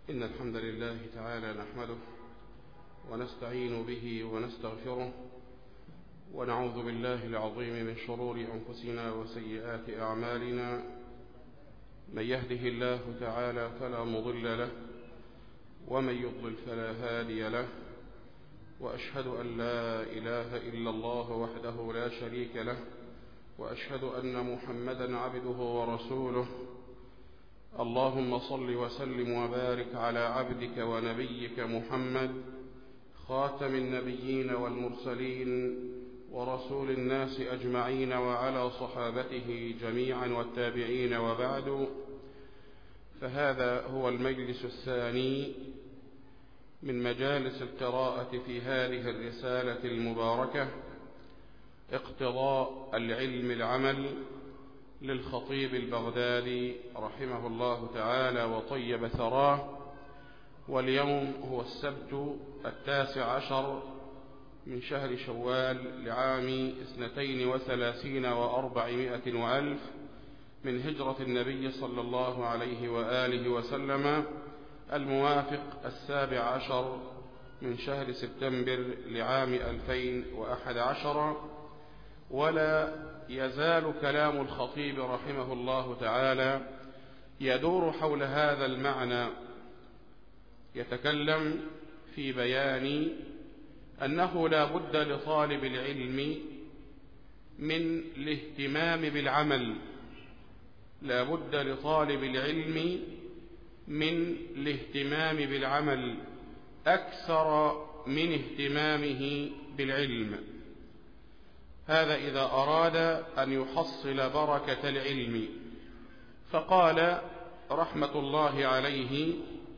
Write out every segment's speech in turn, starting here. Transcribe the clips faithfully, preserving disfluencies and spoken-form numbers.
إن الحمد لله تعالى نحمده ونستعين به ونستغفره ونعوذ بالله العظيم من شرور أنفسنا وسيئات أعمالنا. من يهده الله تعالى فلا مضل له ومن يضلل فلا هادي له، وأشهد أن لا إله إلا الله وحده لا شريك له، وأشهد أن محمدا عبده ورسوله. اللهم صل وسلم وبارك على عبدك ونبيك محمد خاتم النبيين والمرسلين ورسول الناس أجمعين، وعلى صحابته جميعا والتابعين، وبعد، فهذا هو المجلس الثاني من مجالس القراءة في هذه الرسالة المباركة، اقتضاء العلم العمل، للخطيب البغدادي رحمه الله تعالى وطيب ثراه. واليوم هو السبت التاسع عشر من شهر شوال لعام اثنتين وثلاثين وأربعمائة وألف من هجرة النبي صلى الله عليه وآله وسلم، الموافق السابع عشر من شهر سبتمبر لعام ألفين وأحد عشر. ولا يزال كلام الخطيب رحمه الله تعالى يدور حول هذا المعنى، يتكلم في بيان أنه لا بد لطالب العلم من الاهتمام بالعمل، لا بد لطالب العلم من الاهتمام بالعمل أكثر من اهتمامه بالعلم. هذا إذا أراد أن يحصل بركة العلم. فقال رحمة الله عليه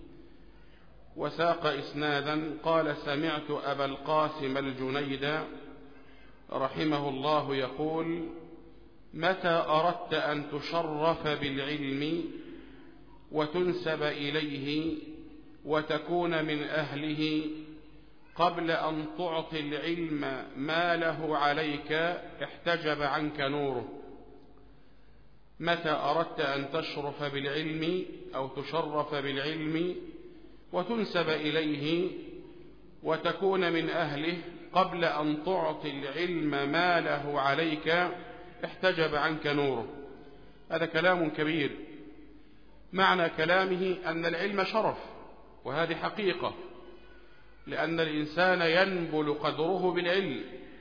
وساق إسنادا، قال: سمعت أبا القاسم الجنيد رحمه الله يقول: متى أردت أن تشرف بالعلم وتنسب إليه وتكون من أهله قبل أن تعطي العلم ما له عليك احتجب عنك نوره. متى أردت أن تشرف بالعلم أو تشرف بالعلم وتنسب إليه وتكون من أهله قبل أن تعطي العلم ما له عليك احتجب عنك نوره. هذا كلام كبير. معنى كلامه أن العلم شرف، وهذه حقيقة، لأن الإنسان ينبل قدره بالعلم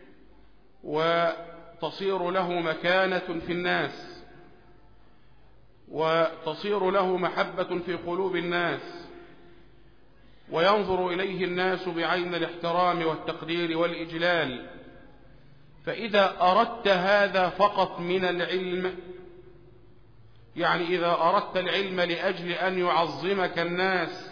وتصير له مكانة في الناس وتصير له محبة في قلوب الناس، وينظر إليه الناس بعين الاحترام والتقدير والإجلال. فإذا أردت هذا فقط من العلم، يعني إذا أردت العلم لأجل أن يعظمك الناس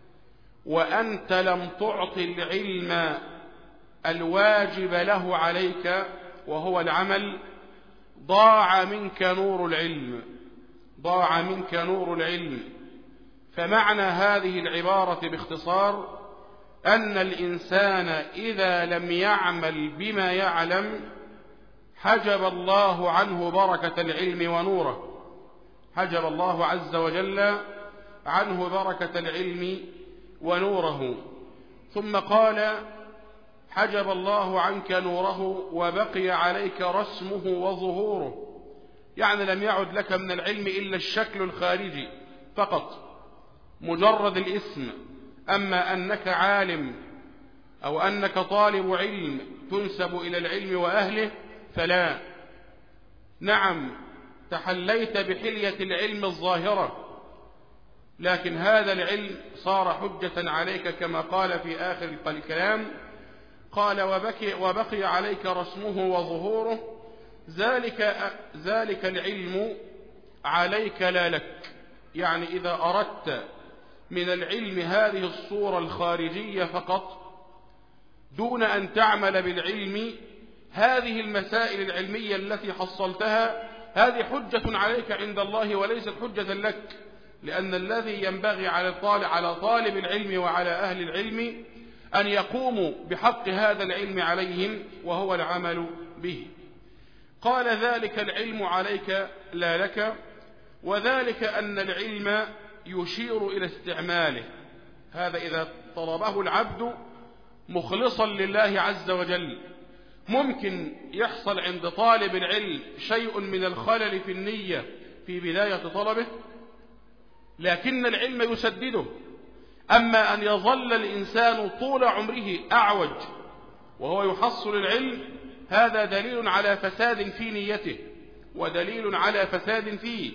وأنت لم تعطي العلم الواجب له عليك وهو العمل، ضاع منك نور العلم، ضاع منك نور العلم. فمعنى هذه العبارة باختصار أن الإنسان إذا لم يعمل بما يعلم حجب الله عنه بركة العلم ونوره، حجب الله عز وجل عنه بركة العلم ونوره. ثم قال: حجب الله عنك نوره وبقي عليك رسمه وظهوره، يعني لم يعد لك من العلم إلا الشكل الخارجي فقط، مجرد الاسم. أما أنك عالم أو أنك طالب علم تنسب إلى العلم وأهله فلا. نعم، تحليت بحلية العلم الظاهرة، لكن هذا العلم صار حجة عليك كما قال في آخر الكلام، قال: وبقي, وبقي عليك رسمه وظهوره. ذلك, ذلك العلم عليك لا لك. يعني إذا أردت من العلم هذه الصورة الخارجية فقط دون أن تعمل بالعلم، هذه المسائل العلمية التي حصلتها هذه حجة عليك عند الله وليست حجة لك، لأن الذي ينبغي على طالب, على طالب العلم وعلى أهل العلم أن يقوموا بحق هذا العلم عليهم وهو العمل به. قال: ذلك العلم عليك لا لك، وذلك أن العلم يشير إلى استعماله. هذا إذا طلبه العبد مخلصا لله عز وجل. ممكن يحصل عند طالب العلم شيء من الخلل في النية في بداية طلبه، لكن العلم يسدده. أما أن يظل الإنسان طول عمره أعوج وهو يحصل العلم، هذا دليل على فساد في نيته ودليل على فساد فيه.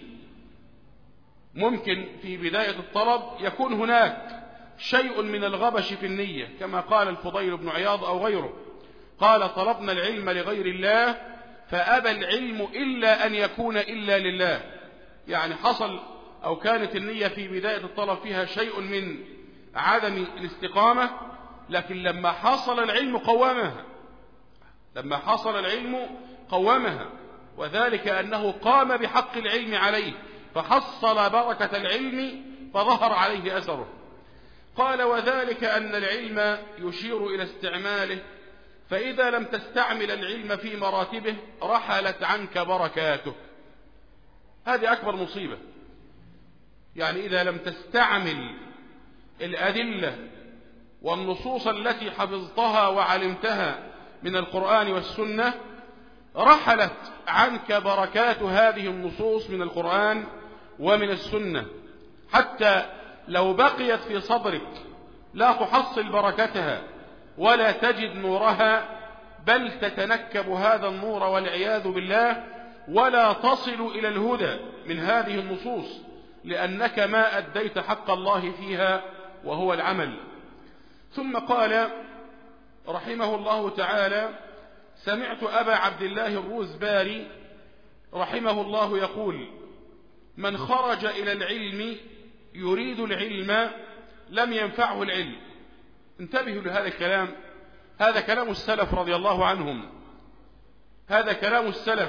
ممكن في بداية الطلب يكون هناك شيء من الغبش في النية، كما قال الفضيل بن عياض أو غيره، قال: طلبنا العلم لغير الله فأبى العلم إلا أن يكون إلا لله. يعني حصل أو كانت النية في بداية الطلب فيها شيء من عدم الاستقامة، لكن لما حصل العلم قومها لما حصل العلم قومها وذلك أنه قام بحق العلم عليه فحصل بركة العلم فظهر عليه أثره. قال: وذلك أن العلم يشير إلى استعماله، فإذا لم تستعمل العلم في مراتبه رحلت عنك بركاته. هذه أكبر مصيبة. يعني إذا لم تستعمل الأدلة والنصوص التي حفظتها وعلمتها من القرآن والسنة رحلت عنك بركات هذه النصوص من القرآن ومن السنة، حتى لو بقيت في صدرك لا تحصل بركتها ولا تجد نورها، بل تتنكب هذا النور والعياذ بالله ولا تصل إلى الهدى من هذه النصوص، لأنك ما أديت حق الله فيها وهو العمل. ثم قال رحمه الله تعالى: سمعت أبا عبد الله الروزباري رحمه الله يقول: من خرج إلى العلم يريد العلم لم ينفعه العلم. انتبهوا لهذا الكلام، هذا كلام السلف رضي الله عنهم، هذا كلام السلف.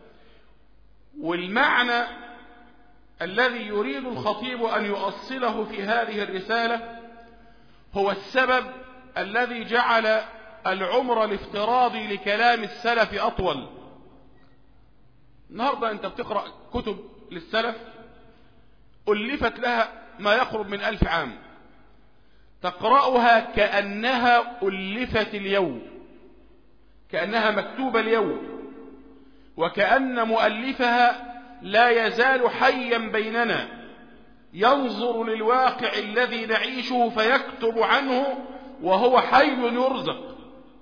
والمعنى الذي يريد الخطيب أن يؤصله في هذه الرسالة هو السبب الذي جعل العمر الافتراضي لكلام السلف أطول. النهاردة أنت بتقرأ كتب للسلف ألفت لها ما يقرب من ألف عام، تقرأها كأنها ألفت اليوم، كأنها مكتوبة اليوم، وكأن مؤلفها لا يزال حيا بيننا ينظر للواقع الذي نعيشه فيكتب عنه وهو حي يرزق.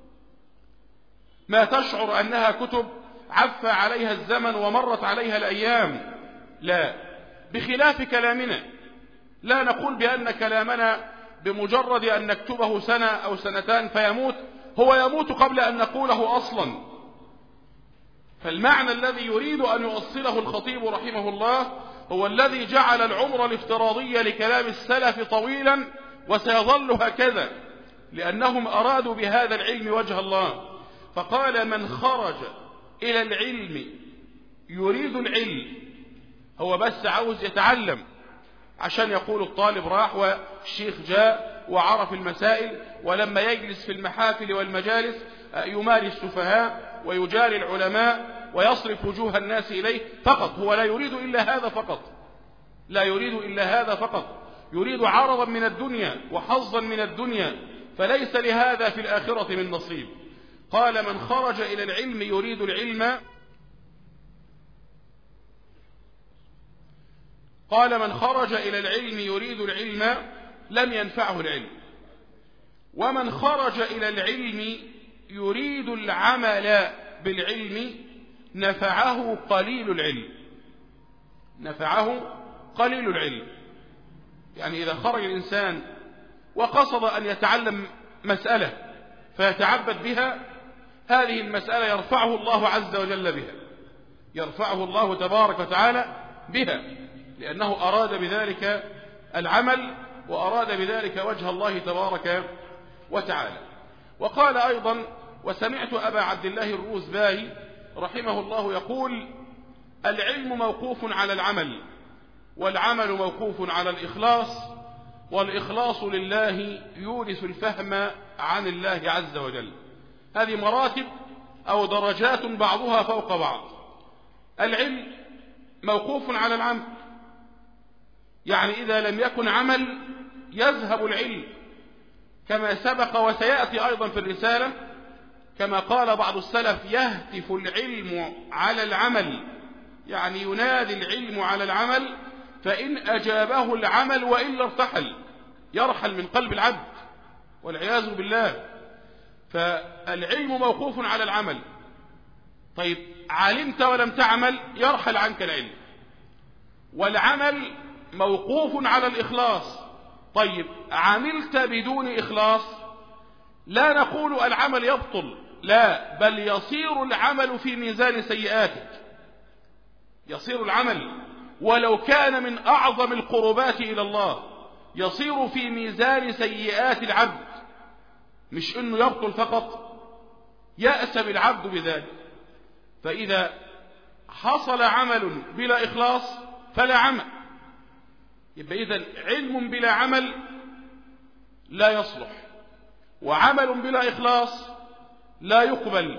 ما تشعر أنها كتب عفى عليها الزمن ومرت عليها الأيام، لا، بخلاف كلامنا. لا نقول بأن كلامنا بمجرد أن نكتبه سنة أو سنتان فيموت، هو يموت قبل أن نقوله أصلا. فالمعنى الذي يريد أن يؤصله الخطيب رحمه الله هو الذي جعل العمر الافتراضي لكلام السلف طويلا وسيظل هكذا، لأنهم أرادوا بهذا العلم وجه الله. فقال: من خرج إلى العلم يريد العلم، هو بس عاوز يتعلم عشان يقول الطالب راح والشيخ جاء وعرف المسائل، ولما يجلس في المحافل والمجالس يماري السفهاء ويجاري العلماء ويصرف وجوه الناس إليه فقط. هو لا يريد إلا هذا فقط، لا يريد إلا هذا فقط، يريد عرضا من الدنيا وحظا من الدنيا، فليس لهذا في الآخرة من نصيب. قال: من خرج إلى العلم يريد العلم قال من خرج إلى العلم يريد العلم لم ينفعه العلم، ومن خرج إلى العلم يريد العمل بالعلم نفعه قليل العلم. نفعه قليل العلم، يعني إذا خرج الإنسان وقصد أن يتعلم مسألة فيتعبد بها، هذه المسألة يرفعه الله عز وجل بها، يرفعه الله تبارك وتعالى بها، لأنه أراد بذلك العمل وأراد بذلك وجه الله تبارك وتعالى. وقال أيضا: وسمعت أبا عبد الله الروزباري رحمه الله يقول: العلم موقوف على العمل، والعمل موقوف على الإخلاص، والإخلاص لله يورث الفهم عن الله عز وجل. هذه مراتب أو درجات بعضها فوق بعض. العلم موقوف على العمل، يعني إذا لم يكن عمل يذهب العلم، كما سبق وسيأتي أيضا في الرسالة، كما قال بعض السلف: يهتف العلم على العمل، يعني ينادي العلم على العمل، فإن أجابه العمل وإلا ارتحل، يرحل من قلب العبد والعياذ بالله. فالعلم موقوف على العمل. طيب علمت ولم تعمل يرحل عنك العلم، والعمل موقوف على الإخلاص. طيب عملت بدون إخلاص لا نقول العمل يبطل، لا، بل يصير العمل في ميزان سيئاتك، يصير العمل ولو كان من أعظم القربات إلى الله يصير في ميزان سيئات العبد، مش إنه يبطل فقط، يأس بالعبد بذلك. فإذا حصل عمل بلا إخلاص فلا عمل، يبقى إذن علم بلا عمل لا يصلح، وعمل بلا إخلاص لا يقبل.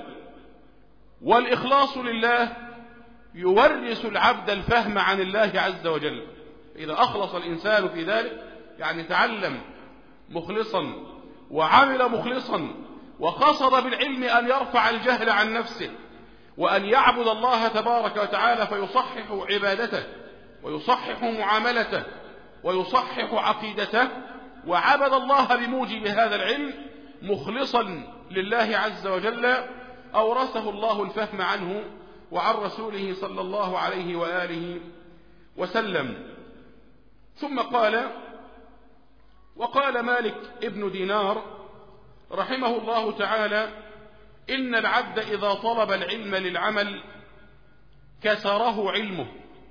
والإخلاص لله يورث العبد الفهم عن الله عز وجل. إذا أخلص الإنسان في ذلك، يعني تعلم مخلصا وعمل مخلصا وقصد بالعلم أن يرفع الجهل عن نفسه وأن يعبد الله تبارك وتعالى، فيصحح عبادته ويصحح معاملته ويصحح عقيدته، وعبد الله بموجب هذا العلم مخلصا لله عز وجل، أورثه الله الفهم عنه وعن رسوله صلى الله عليه وآله وسلم. ثم قال: وقال مالك ابن دينار رحمه الله تعالى: إن العبد إذا طلب العلم للعمل كسره علمه.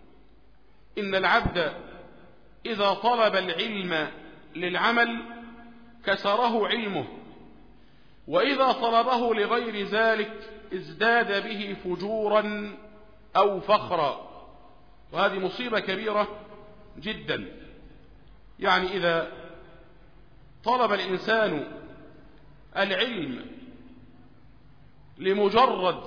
إن العبد إذا طلب العلم للعمل كسره علمه، وإذا طلبه لغير ذلك ازداد به فجورا أو فخرا. وهذه مصيبة كبيرة جدا. يعني إذا طلب الإنسان العلم لمجرد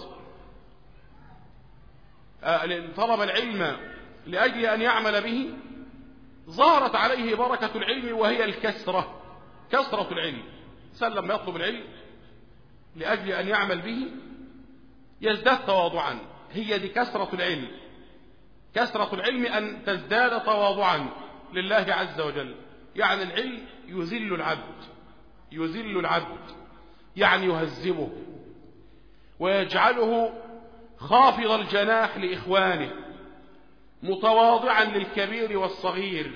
طلب العلم لأجل أن يعمل به، ظهرت عليه بركة العلم وهي الكسرة، كسرة العلم. الإنسان لما يطلب العلم لأجل أن يعمل به يزداد تواضعا، هي دي كسرة العلم. كسرة العلم أن تزداد تواضعا لله عز وجل. يعني العلم يذل العبد، يذل العبد يعني يهذبه ويجعله خافض الجناح لإخوانه، متواضعا للكبير والصغير،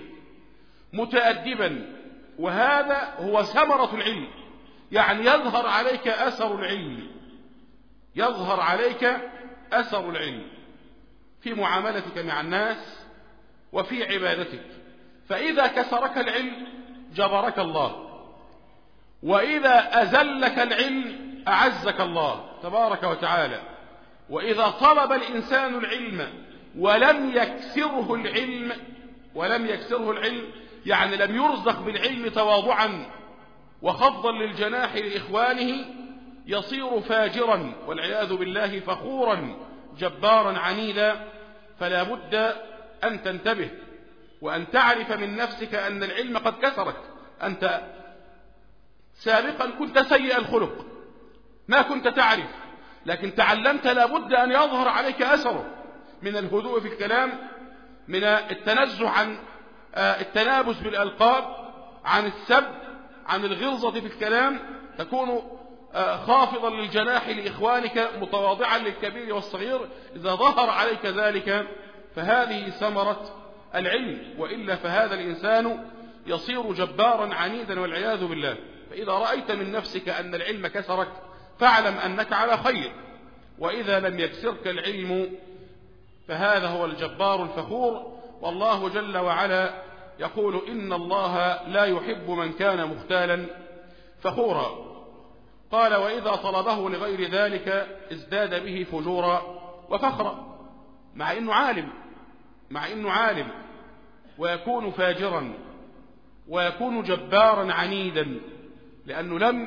متأدبا. وهذا هو ثمرة العلم، يعني يظهر عليك أثر العلم، يظهر عليك أثر العلم في معاملتك مع الناس وفي عبادتك. فإذا كسرك العلم جبرك الله، وإذا أذلك العلم أعزك الله تبارك وتعالى. وإذا طلب الإنسان العلم ولم يكسره العلم ولم يكسره العلم يعني لم يرزق بالعلم تواضعا وخفضا للجناح لإخوانه، يصير فاجرا والعياذ بالله، فخورا جبارا عنيدا. فلا بد أن تنتبه وأن تعرف من نفسك أن العلم قد كسرك. أنت سابقا كنت سيء الخلق، ما كنت تعرف، لكن تعلمت لا بد أن يظهر عليك أثره من الهدوء في الكلام، من التنزه عن التنابز بالألقاب، عن السب، عن الغلظة في الكلام، تكون خافضا للجناح لإخوانك، متواضعا للكبير والصغير. إذا ظهر عليك ذلك فهذه ثمرة العلم، وإلا فهذا الإنسان يصير جبارا عنيدا والعياذ بالله. فإذا رأيت من نفسك أن العلم كسرك فاعلم أنك على خير، وإذا لم يكسرك العلم فهذا هو الجبار الفخور. والله جل وعلا يقول: إن الله لا يحب من كان مختالا فخورا. قال: وإذا طلبه لغير ذلك ازداد به فجورا وفخرا. مع إنه عالم، مع إنه عالم ويكون فاجرا ويكون جبارا عنيدا، لأنه لم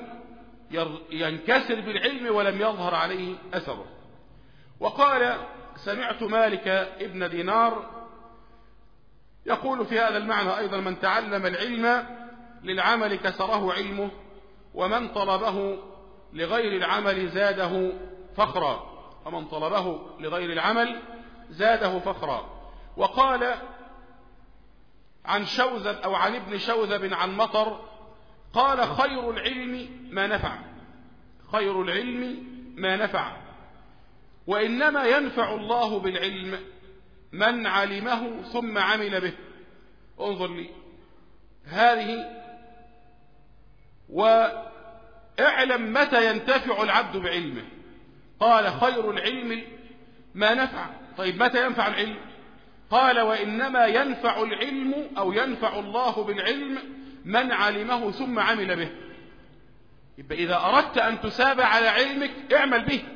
ينكسر بالعلم ولم يظهر عليه أثره. وقال: سمعت مالك ابن دينار يقول في هذا المعنى أيضا: من تعلم العلم للعمل كسره علمه، ومن طلبه لغير العمل زاده فخرا. ومن طلبه لغير العمل زاده فخرا. وقال عن شوذب أو عن ابن شوذب عن مطر قال: خير العلم ما نفع، خير العلم ما نفع، وإنما ينفع الله بالعلم من علمه ثم عمل به. انظر لي هذه، واعلم متى ينتفع العبد بعلمه. قال: خير العلم ما نفع. طيب متى ينفع العلم؟ قال: وإنما ينفع العلم أو ينفع الله بالعلم من علمه ثم عمل به. يبقى إذا أردت أن تسابع على علمك اعمل به،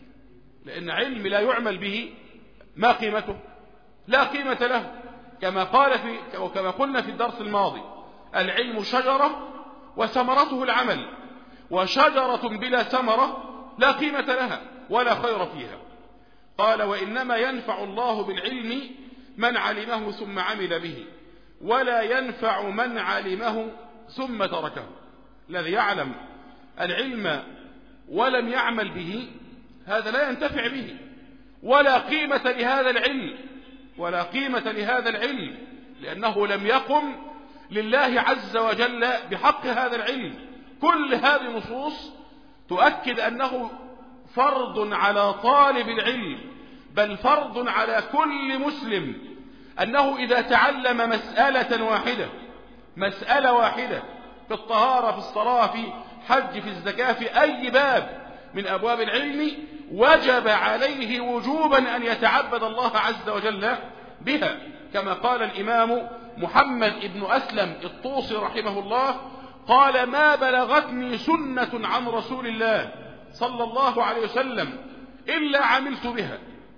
لأن علم لا يعمل به ما قيمته؟ لا قيمة له. كما قال في وكما قلنا في الدرس الماضي: العلم شجرة وثمرته العمل، وشجرة بلا ثمرة لا قيمة لها ولا خير فيها. قال: وإنما ينفع الله بالعلم من علمه ثم عمل به، ولا ينفع من علمه ثم تركه. الذي يعلم العلم ولم يعمل به هذا لا ينتفع به، ولا قيمة لهذا العلم، ولا قيمة لهذا العلم، لأنه لم يقم لله عز وجل بحق هذا العلم. كل هذه النصوص تؤكد أنه فرض على طالب العلم، بل فرض على كل مسلم، أنه إذا تعلم مسألة واحدة مسألة واحدة في الطهارة، في الصلاة، في حج، في الزكاة، في أي باب من أبواب العلم، وجب عليه وجوبا أن يتعبد الله عز وجل بها. كما قال الإمام محمد بن أسلم الطوسي رحمه الله: قال: ما بلغتني سنة عن رسول الله صلى الله عليه وسلم إلا عملت بها.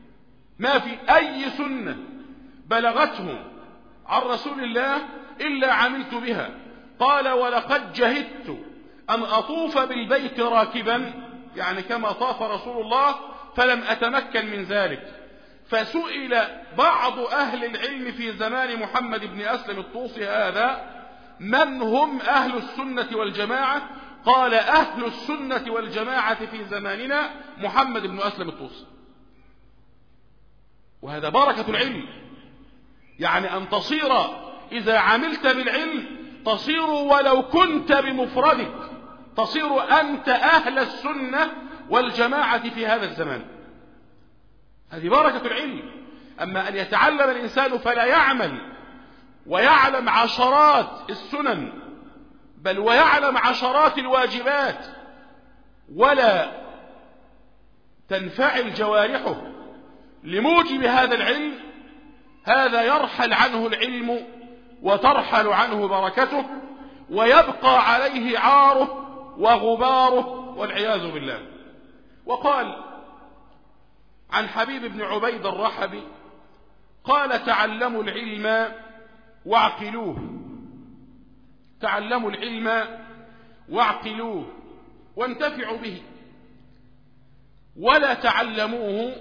ما في أي سنة بلغته عن رسول الله إلا عملت بها. قال: ولقد جهدت أن أطوف بالبيت راكبا، يعني كما طاف رسول الله، فلم أتمكن من ذلك. فسئل بعض أهل العلم في زمان محمد بن أسلم الطوسي هذا: من هم أهل السنة والجماعة؟ قال: أهل السنة والجماعة في زماننا محمد بن أسلم الطوسي. وهذا بركة العلم، يعني أن تصير إذا عملت بالعلم تصير ولو كنت بمفردك، تصير أنت أهل السنة والجماعة في هذا الزمان. هذه بركة العلم. أما أن يتعلم الإنسان فلا يعمل ويعلم عشرات السنن، بل ويعلم عشرات الواجبات، ولا تنفعل جوارحه لموجب هذا العلم، هذا يرحل عنه العلم وترحل عنه بركته، ويبقى عليه عاره وغباره والعياذ بالله. وقال عن حبيب بن عبيد الرحبي قال: تعلموا العلم واعقلوه، تعلموا العلم واعقلوه وانتفعوا به، ولا تعلموه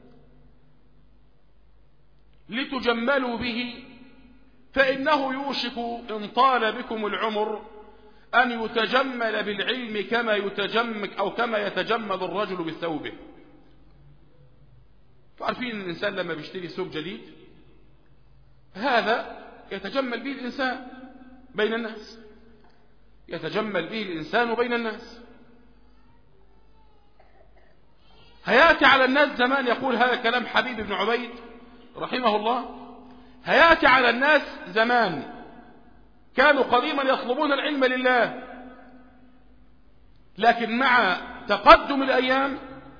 لتجملوا به، فإنه يوشك إن طال بكم العمر أن يتجمل بالعلم كما يتجمل أو كما يتجمل الرجل بثوبه. تعرفين أن الإنسان لما بيشتري ثوب جديد هذا يتجمل به الإنسان بين الناس، يتجمل به الإنسان بين الناس. هيأتي على الناس زمان، يقول هذا كلام حبيب بن عبيد رحمه الله، هيأتي على الناس زمان كانوا قديما يطلبون العلم لله، لكن مع تقدم الأيام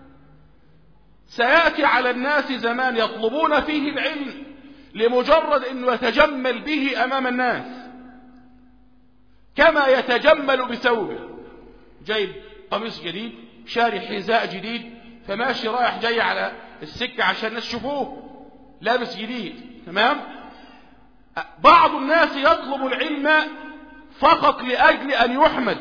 سيأتي على الناس زمان يطلبون فيه العلم لمجرد أنه يتجمل به أمام الناس كما يتجمل بثوبه. جايب قميص جديد، شاري حذاء جديد، فماشي رايح جاي على السكة عشان الناس يشوفوه لابس جديد، تمام؟ بعض الناس يطلب العلم فقط لأجل أن يحمد،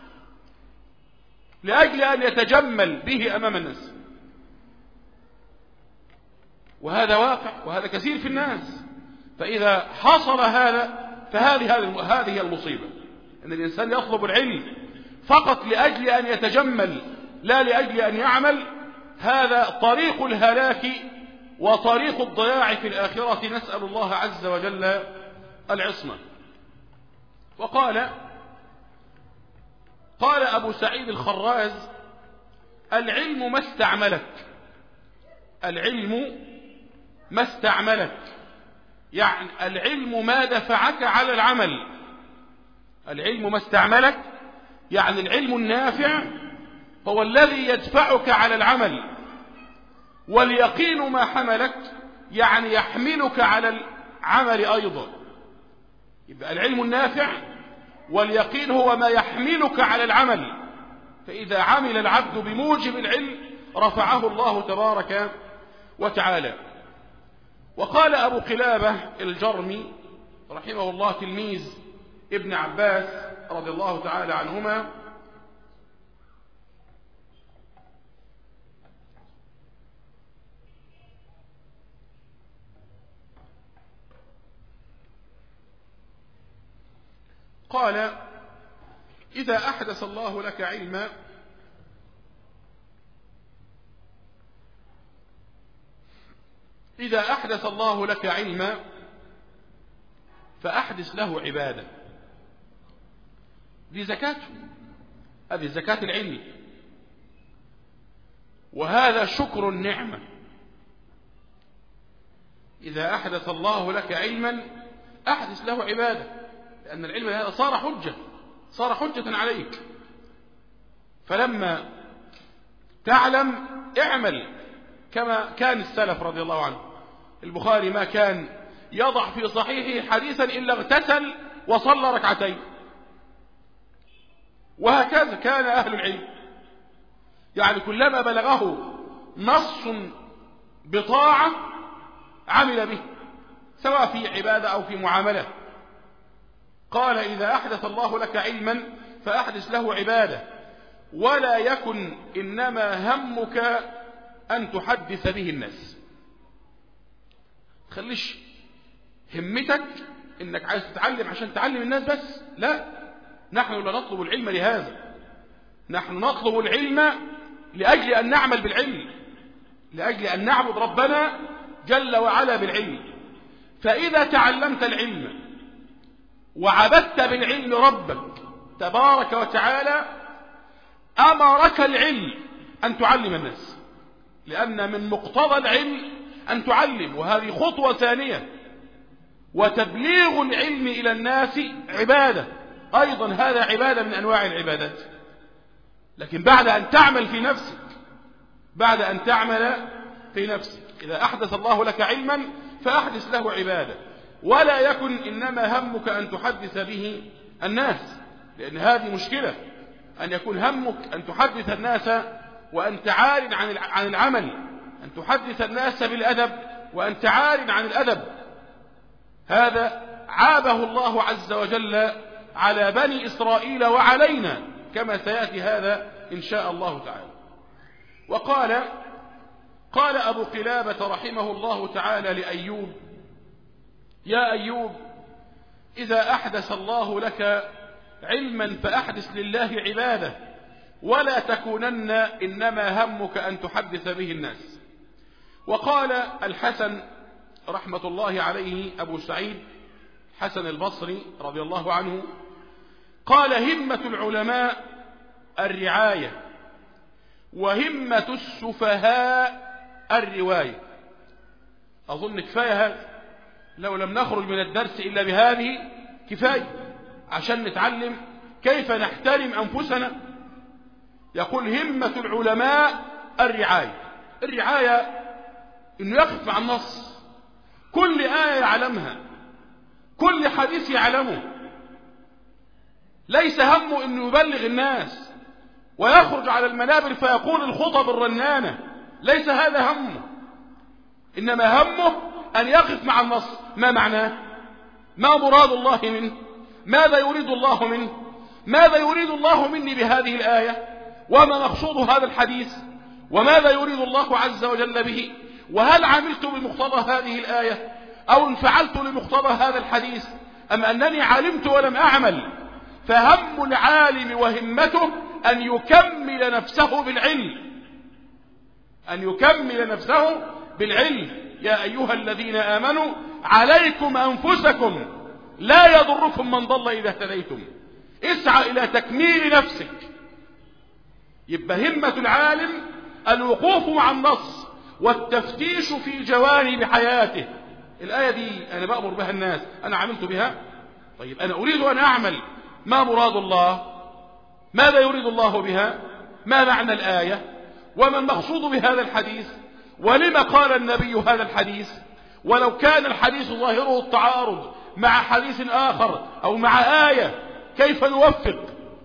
لأجل أن يتجمل به أمام الناس، وهذا واقع وهذا كثير في الناس. فإذا حصل هذا فهذه هذه المصيبة، أن الإنسان يطلب العلم فقط لأجل أن يتجمل لا لأجل أن يعمل. هذا طريق الهلاك وطريق الضياع في الآخرة، نسأل الله عز وجل العصمة. وقال قال أبو سعيد الخراز: العلم ما استعملك، العلم ما استعملك، يعني العلم ما دفعك على العمل. العلم ما استعملك يعني العلم النافع هو الذي يدفعك على العمل، واليقين ما حملك يعني يحملك على العمل أيضا. يبقى العلم النافع واليقين هو ما يحملك على العمل، فإذا عمل العبد بموجب العلم رفعه الله تبارك وتعالى. وقال أبو قلابة الجرمي رحمه الله تلميذ ابن عباس رضي الله تعالى عنهما: قال: إذا أحدث الله لك علما إذا أحدث الله لك علما فأحدث له عبادة. دي زكاته، هذه زكاة العلم، وهذا شكر النعمة. إذا أحدث الله لك علما أحدث له عبادة، لأن العلم هذا صار حجة صار حجة عليك. فلما تعلم اعمل كما كان السلف رضي الله عنه. البخاري ما كان يضع في صحيحه حديثا إلا اغتسل وصلى ركعتين، وهكذا كان أهل العلم، يعني كلما بلغه نص بطاعة عمل به، سواء في عبادة أو في معاملة. قال: إذا أحدث الله لك علما فأحدث له عبادة، ولا يكن إنما همك أن تحدث به الناس. تخليش همتك إنك عايز تتعلم عشان تعلم الناس بس، لا، نحن لا نطلب العلم لهذا، نحن نطلب العلم لأجل أن نعمل بالعلم، لأجل أن نعبد ربنا جل وعلا بالعلم. فإذا تعلمت العلم وعبدت بالعلم ربك تبارك وتعالى أمرك العلم أن تعلم الناس، لأن من مقتضى العلم أن تعلم، وهذه خطوة ثانية. وتبليغ العلم إلى الناس عبادة أيضا، هذا عبادة من أنواع العبادات، لكن بعد أن تعمل في نفسك بعد أن تعمل في نفسك. إذا أحدث الله لك علما فأحدث له عبادة، ولا يكن إنما همك أن تحدث به الناس، لأن هذه مشكلة، أن يكون همك أن تحدث الناس وأنت عار عن العمل، أن تحدث الناس بالأدب وأنت عار عن الأدب. هذا عابه الله عز وجل على بني إسرائيل وعلينا، كما سيأتي هذا إن شاء الله تعالى. وقال قال أبو قلابة رحمه الله تعالى لأيوب: يا أيوب، إذا أحدث الله لك علما فأحدث لله عبادة، ولا تكونن إنما همك أن تحدث به الناس. وقال الحسن رحمة الله عليه أبو سعيد حسن البصري رضي الله عنه: قال: همة العلماء الرعاية، وهمة السفهاء الرواية. أظن كفاية هذا، لو لم نخرج من الدرس إلا بهذه كفاية عشان نتعلم كيف نحترم أنفسنا. يقول: همة العلماء الرعاية. الرعاية إنه يقف مع النص، كل آية يعلمها، كل حديث يعلمه، ليس همه إنه يبلغ الناس ويخرج على المنابر فيقول الخطب الرنانة، ليس هذا همه، إنما همه أن يقف مع النص. ما معناه؟ ما مراد الله منه؟ ماذا يريد الله منه؟ ماذا يريد الله مني بهذه الآية؟ وما مقصود هذا الحديث؟ وماذا يريد الله عز وجل به؟ وهل عملت بمقتضى هذه الآية أو انفعلت لمقتضى هذا الحديث أم أنني علمت ولم أعمل. فهم العالم وهمته أن يكمل نفسه بالعلم، أن يكمل نفسه بالعلم. يا أيها الذين آمنوا عليكم أنفسكم لا يضركم من ضل إذا اهتديتم. اسعى إلى تكميل نفسك. يبقى همة العالم الوقوف مع النص والتفتيش في جوانب حياته. الآية دي أنا بأمر بها الناس، أنا عملت بها، طيب أنا أريد أن أعمل، ما مراد الله؟ ماذا يريد الله بها؟ ما معنى الآية؟ وما المقصود بهذا الحديث؟ ولما قال النبي هذا الحديث؟ ولو كان الحديث ظاهره التعارض مع حديث آخر أو مع آية كيف نوفق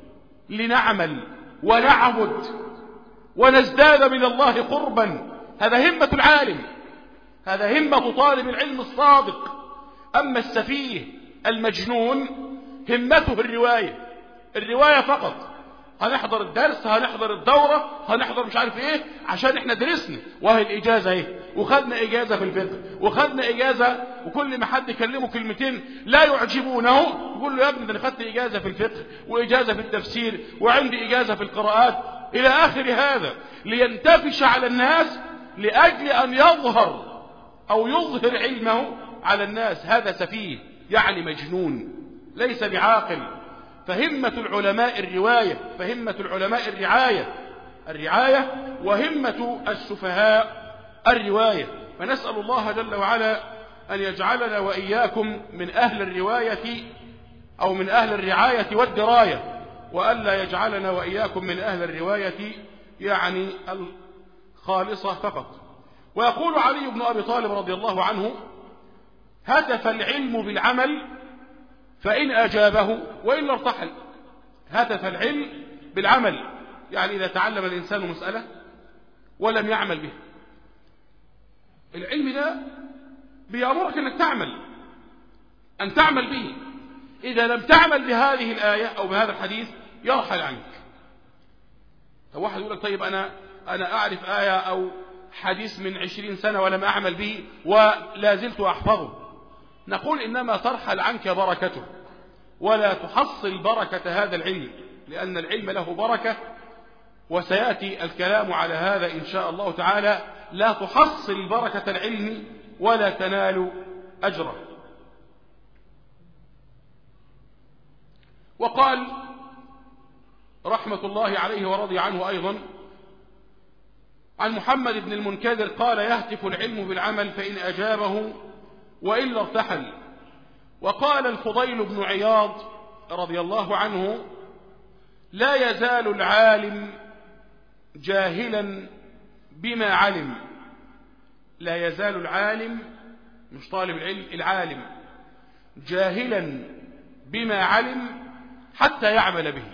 لنعمل ونعبد ونزداد من الله قربا؟ هذا همة العالم، هذا همة طالب العلم الصادق. أما السفيه المجنون همته الرواية، الرواية فقط. هنحضر الدرس، هنحضر الدورة، هنحضر مش عارف ايه عشان احنا درسنا، وهي الإجازة ايه، وخدنا إجازة في الفقه، وخدنا إجازة، وكل ما حد يكلمه كلمتين لا يعجبونه يقول له يا ابني ده انا خدت إجازة في الفقه وإجازة في التفسير وعندي إجازة في القراءات إلى آخر هذا، لينتفش على الناس لأجل أن يظهر أو يظهر علمه على الناس. هذا سفيه يعني مجنون ليس بعاقل. فهمة العلماء الرواية، فهمة العلماء الرعاية الرعاية وهمة السفهاء الرواية. فنسأل الله جل وعلا أن يجعلنا وإياكم من أهل الرواية أو من أهل الرعاية والدراية، وألا يجعلنا وإياكم من أهل الرواية يعني الخالصة فقط. ويقول علي بن أبي طالب رضي الله عنه: هتف العلم بالعمل فإن أجابه وإلا ارتحل. هتف العلم بالعمل، يعني إذا تعلم الإنسان مسألة ولم يعمل به، العلم ده بيأمرك أنك تعمل، أن تعمل به. إذا لم تعمل بهذه الآية أو بهذا الحديث يرحل عنك. طب واحد يقول لك طيب أنا أنا أعرف آية أو حديث من عشرين سنة ولم أعمل به ولا زلت أحفظه. نقول إنما ترحل عنك بركته ولا تحصل بركة هذا العلم، لأن العلم له بركة، وسيأتي الكلام على هذا إن شاء الله تعالى. لا تحصل بركة العلم ولا تنال أجره. وقال رحمة الله عليه ورضي عنه أيضا عن محمد بن المنكدر قال: يهتف العلم بالعمل فإن أجابه وإلا ارتحل. وقال الفضيل بن عياض رضي الله عنه: لا يزال العالم جاهلا بما علم. لا يزال العالم، مش طالب العلم، العالم جاهلا بما علم حتى يعمل به،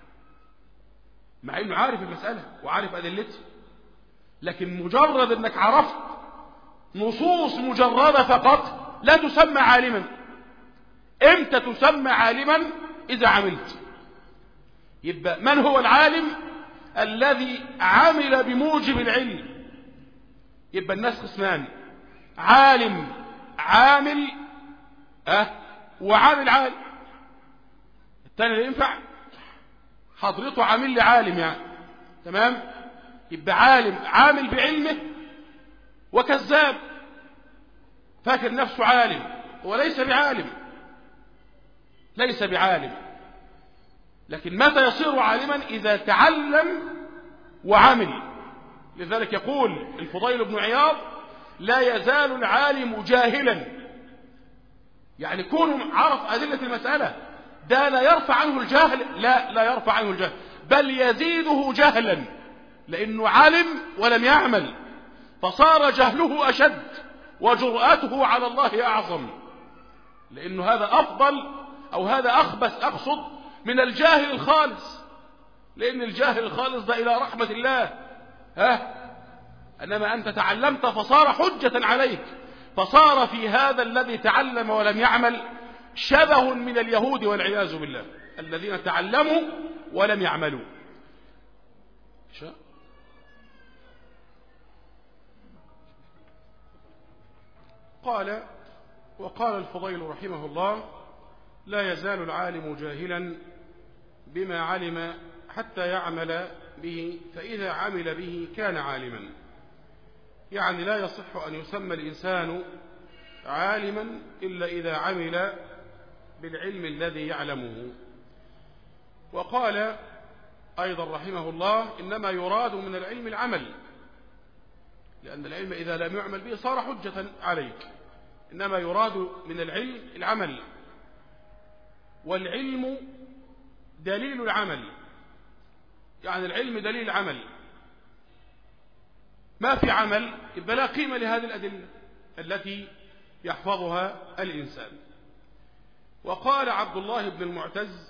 مع انه عارف المسألة وعارف أدلتها، لكن مجرد انك عرفت نصوص مجردة فقط لا تسمى عالما. امتى تسمى عالما؟ اذا عملت. يبقى من هو العالم؟ الذي عمل بموجب العلم. يبقى الناس قسمان: عالم عامل أه وعامل عالم. الثاني اللي ينفع حضرته عامل لي عالم يعني تمام. يبقى عالم عامل بعلمه وكذاب فاكر نفسه عالم وليس بعالم، ليس بعالم. لكن متى يصير عالما؟ إذا تعلم وعمل. لذلك يقول الفضيل بن عياض: لا يزال العالم جاهلا، يعني كونه عرف أدلة المسألة ده لا يرفع عنه الجهل، لا لا يرفع عنه الجهل، بل يزيده جهلا، لأنه علم ولم يعمل، فصار جهله أشد وجرأته على الله أعظم، لأنه هذا أفضل أو هذا أخبث أقصد من الجاهل الخالص، لأن الجاهل الخالص ده إلى رحمة الله. ها إنما أنت تعلمت فصار حجة عليك، فصار في هذا الذي تعلم ولم يعمل شبه من اليهود والعياذ بالله الذين تعلموا ولم يعملوا. قال وقال الفضيل رحمه الله: لا يزال العالم جاهلا بما علم حتى يعمل به، فإذا عمل به كان عالما. يعني لا يصح أن يسمى الإنسان عالما إلا إذا عمل بالعلم الذي يعلمه. وقال أيضا رحمه الله: إنما يراد من العلم العمل، لأن العلم إذا لم يعمل به صار حجة عليك. إنما يراد من العلم العمل، والعلم دليل العمل، يعني العلم دليل العمل. ما في عمل يبقى لا قيمة لهذه الأدلة التي يحفظها الإنسان. وقال عبد الله بن المعتز: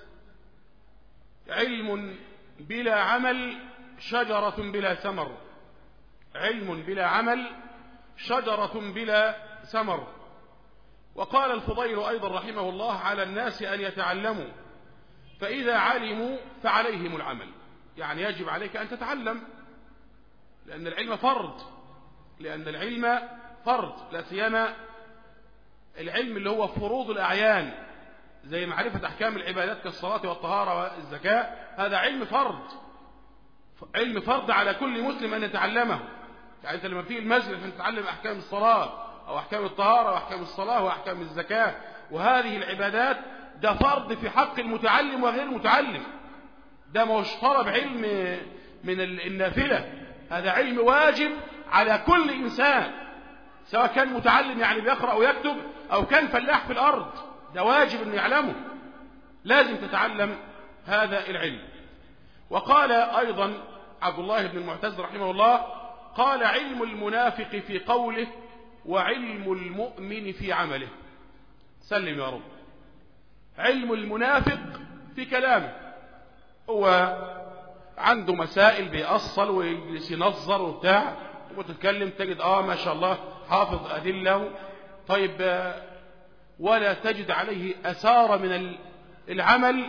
علم بلا عمل شجرة بلا ثمر. علم بلا عمل شجرة بلا ثمر. وقال الفضيل أيضا رحمه الله: على الناس أن يتعلموا، فإذا علموا فعليهم العمل. يعني يجب عليك أن تتعلم، لأن العلم فرض، لأن العلم فرض، لا سيما العلم اللي هو فروض الأعيان، زي معرفة أحكام العبادات كالصلاة والطهارة والزكاة. هذا علم فرض، علم فرض على كل مسلم أن يتعلمه. يعني أنت لما في المسجد عشان تتعلم أحكام الصلاة أو أحكام الطهارة وأحكام الصلاة وأحكام الزكاة وهذه العبادات، ده فرض في حق المتعلم وغير المتعلم. ده مش طلب علم من النافلة، هذا علم واجب على كل إنسان، سواء كان متعلم يعني بيقرأ ويكتب أو كان فلاح في الأرض، ده واجب أن يعلمه، لازم تتعلم هذا العلم. وقال أيضا عبد الله بن المعتز رحمه الله: قال: علم المنافق في قوله وعلم المؤمن في عمله. سلم يا رب. علم المنافق في كلامه، هو عنده مسائل بيأصل ويجلس ينظر وبتاع، وتتكلم تجد آه ما شاء الله حافظ أدلة، طيب ولا تجد عليه أثار من العمل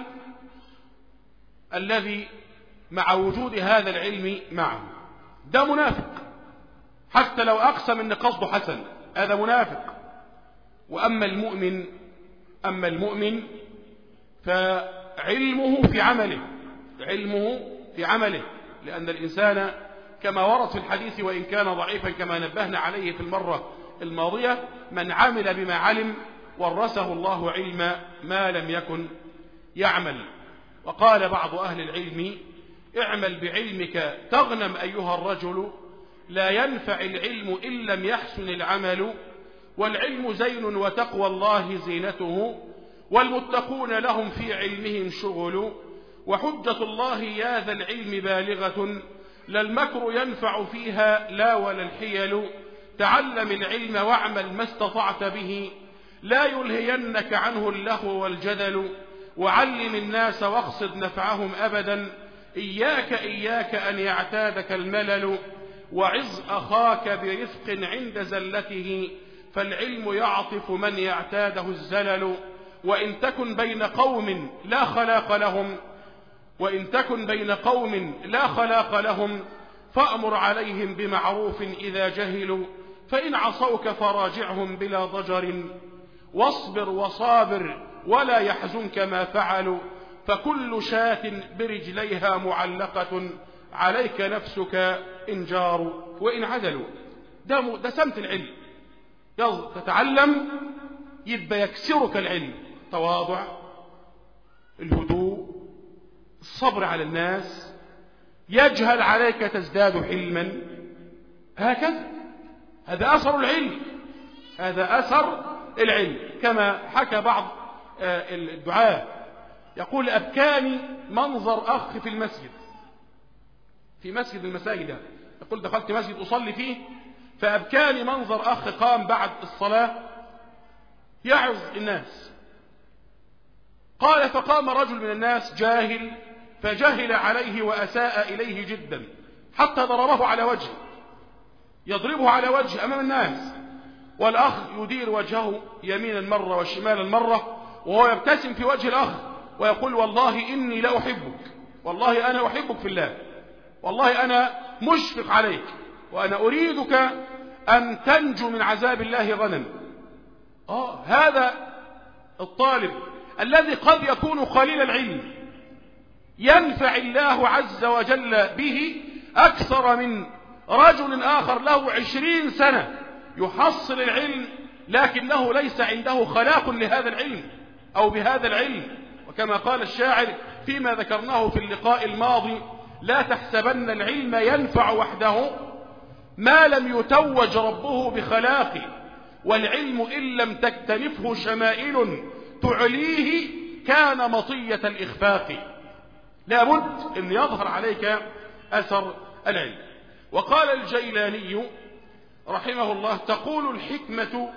الذي مع وجود هذا العلم معه. ده منافق، حتى لو أقسم أن قصده حسن، هذا منافق. وأما المؤمن أما المؤمن فعلمه في عمله، علمه في عمله، لأن الإنسان كما ورد في الحديث وإن كان ضعيفا كما نبهنا عليه في المرة الماضية: من عمل بما علم ورثه الله علم ما لم يكن يعمل. وقال بعض أهل العلم: اعمل بعلمك تغنم أيها الرجل، لا ينفع العلم إن لم يحسن العمل، والعلم زين وتقوى الله زينته، والمتقون لهم في علمهم شغل، وحجة الله يا ذا العلم بالغة، لا المكر ينفع فيها لا ولا الحيل، تعلم العلم واعمل ما استطعت به، لا يلهينك عنه اللهو والجدل، وعلم الناس واقصد نفعهم أبدا، إياك إياك أن يعتادك الملل، وعظ أخاك برفق عند زلته، فالعلم يعطف من يعتاده الزلل، وإن تكن بين قوم لا خلاق لهم وإن تكن بين قوم لا خلاق لهم فأمر عليهم بمعروف إذا جهلوا، فإن عصوك فراجعهم بلا ضجر، واصبر وصابر ولا يحزنك ما فعلوا، فكل شاة برجليها معلقة، عليك نفسك إن جاروا وإن عدلوا. ده, ده سمت العلم. يلا تتعلم يبقى يكسرك العلم، تواضع، الهدوء، الصبر على الناس، يجهل عليك تزداد حلما، هكذا. هذا أثر العلم، هذا أثر العلم. كما حكى بعض الدعاء يقول: أبكاني منظر أخ في المسجد، في مسجد المساجد، يقول: دخلت مسجد أصلي فيه فأبكاني منظر أخ قام بعد الصلاة يعظ الناس. قال: فقام رجل من الناس جاهل فجهل عليه وأساء إليه جدا، حتى ضربه على وجهه، يضربه على وجه أمام الناس، والأخ يدير وجهه يمينا مرة وشمالا مرة، وهو يبتسم في وجه الأخ ويقول: والله إني لا أحبك، والله أنا أحبك في الله، والله أنا مشفق عليك، وأنا أريدك أن تنجو من عذاب الله غدا. آه هذا الطالب الذي قد يكون قليل العلم ينفع الله عز وجل به أكثر من رجل آخر له عشرين سنة يحصل العلم لكنه ليس عنده خلاق لهذا العلم أو بهذا العلم. وكما قال الشاعر فيما ذكرناه في اللقاء الماضي: لا تحسبن العلم ينفع وحده ما لم يتوج ربه بخلاقه، والعلم إن لم تكتنفه شمائل تعليه كان مطية الإخفاق. لابد أن يظهر عليك أثر العلم. وقال الجيلاني رحمه الله: تقول الحكمة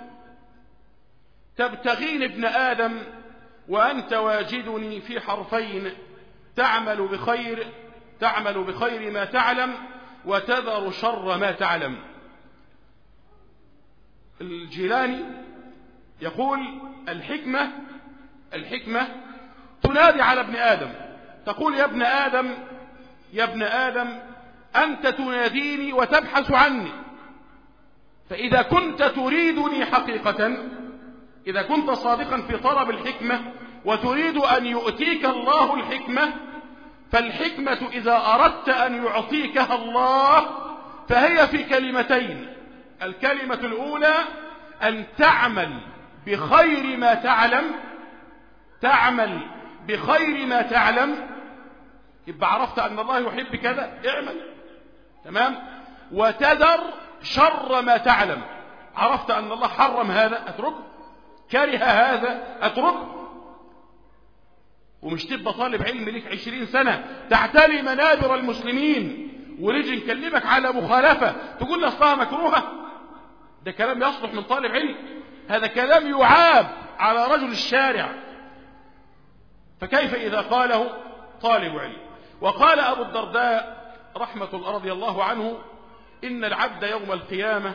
تبتغين ابن آدم وأنت واجدني في حرفين، تعمل بخير تعمل بخير ما تعلم وتذر شر ما تعلم. الجيلاني يقول الحكمة الحكمة تنادي على ابن آدم، تقول: يا ابن آدم يا ابن آدم أنت تناديني وتبحث عني، فإذا كنت تريدني حقيقة، إذا كنت صادقا في طلب الحكمة وتريد أن يؤتيك الله الحكمة، فالحكمة إذا أردت أن يعطيكها الله فهي في كلمتين: الكلمة الأولى أن تعمل بخير ما تعلم تعمل بخير ما تعلم يبقى عرفت أن الله يحب كذا، اعمل، تمام. وتذر شر ما تعلم، عرفت أن الله حرم هذا، اتركه، كره هذا، اتركه. ومش تبقى طالب علم لك عشرين سنة تعتلي منابر المسلمين ونجي نكلمك على مخالفة تقول لي أصلها مكروهة. ده كلام يصلح من طالب علم، هذا كلام يعاب على رجل الشارع، فكيف إذا قاله طالب علم؟ وقال أبو الدرداء رحمة الله رضي الله عنه: إن العبد يوم القيامة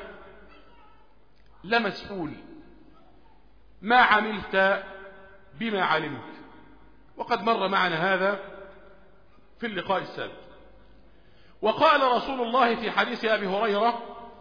لمسؤول ما عملت بما علمت. وقد مر معنا هذا في اللقاء السابق. وقال رسول الله في حديث أبي هريرة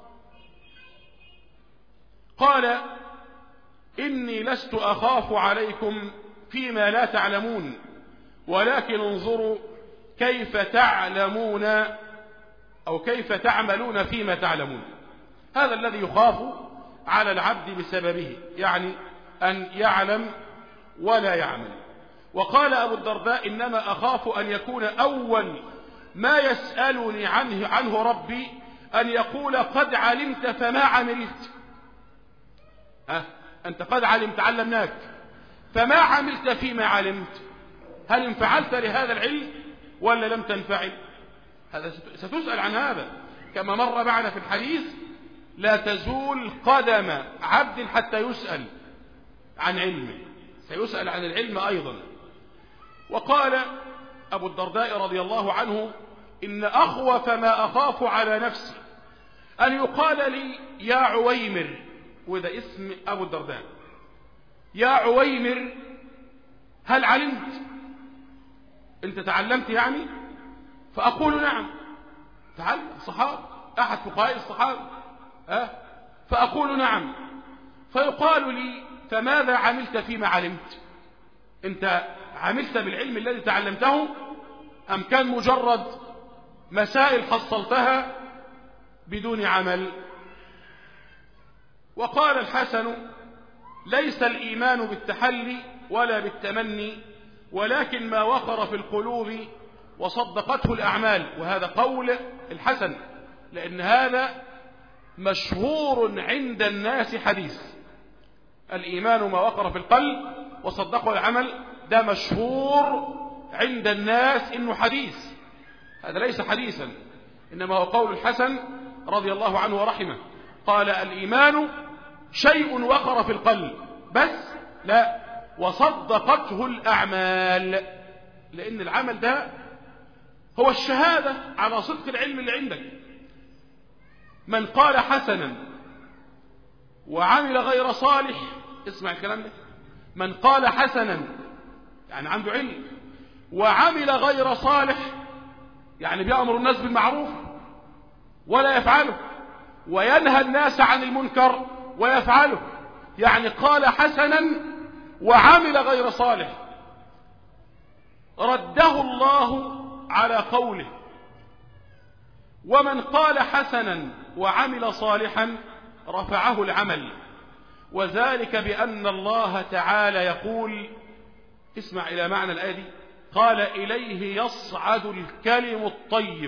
قال: إني لست أخاف عليكم فيما لا تعلمون، ولكن انظروا كيف تعلمون أو كيف تعملون فيما تعلمون. هذا الذي يخاف على العبد بسببه، يعني أن يعلم ولا يعمل. وقال أبو الدرداء: إنما أخاف أن يكون أول ما يسألني عنه, عنه ربي أن يقول قد علمت فما عملت. أه أنت قد علمت، علمناك، فما عملت فيما علمت، هل انفعلت لهذا العلم ولا لم تنفعل؟ هذا ستسأل عن هذا، كما مر معنا في الحديث: لا تزول قدم عبد حتى يسأل عن علمه، سيسأل عن العلم أيضا. وقال أبو الدرداء رضي الله عنه: إن أخوف ما أخاف على نفسي أن يقال لي يا عويمر، وده اسم أبو الدرداء، يا عويمر هل علمت؟ أنت تعلمت يعني؟ فأقول نعم، تعلم الصحابة، أحد فقهاء الصحابة، أه؟ فأقول نعم، فيقال لي فماذا عملت فيما علمت؟ أنت عملت بالعلم الذي تعلمته أم كان مجرد مسائل حصلتها بدون عمل؟ وقال الحسن: ليس الإيمان بالتحلي ولا بالتمني، ولكن ما وقر في القلوب وصدقته الأعمال. وهذا قول الحسن، لأن هذا مشهور عند الناس حديث. الإيمان ما وقر في القلب وصدقه العمل، ده مشهور عند الناس إنه حديث. هذا ليس حديثا، إنما هو قول الحسن رضي الله عنه ورحمه. قال: الإيمان شيء وقر في القلب، بس لا وصدقته الأعمال، لأن العمل ده هو الشهادة على صدق العلم اللي عندك. من قال حسنا وعمل غير صالح، اسمع الكلام ده، من قال حسنا يعني عنده علم وعمل غير صالح، يعني بيأمر الناس بالمعروف ولا يفعله، وينهى الناس عن المنكر ويفعله، يعني قال حسنا وعمل غير صالح، رده الله على قوله. ومن قال حسنا وعمل صالحا رفعه العمل، وذلك بأن الله تعالى يقول، اسمع إلى معنى الآية دي، قال إليه يصعد الكلم الطيب،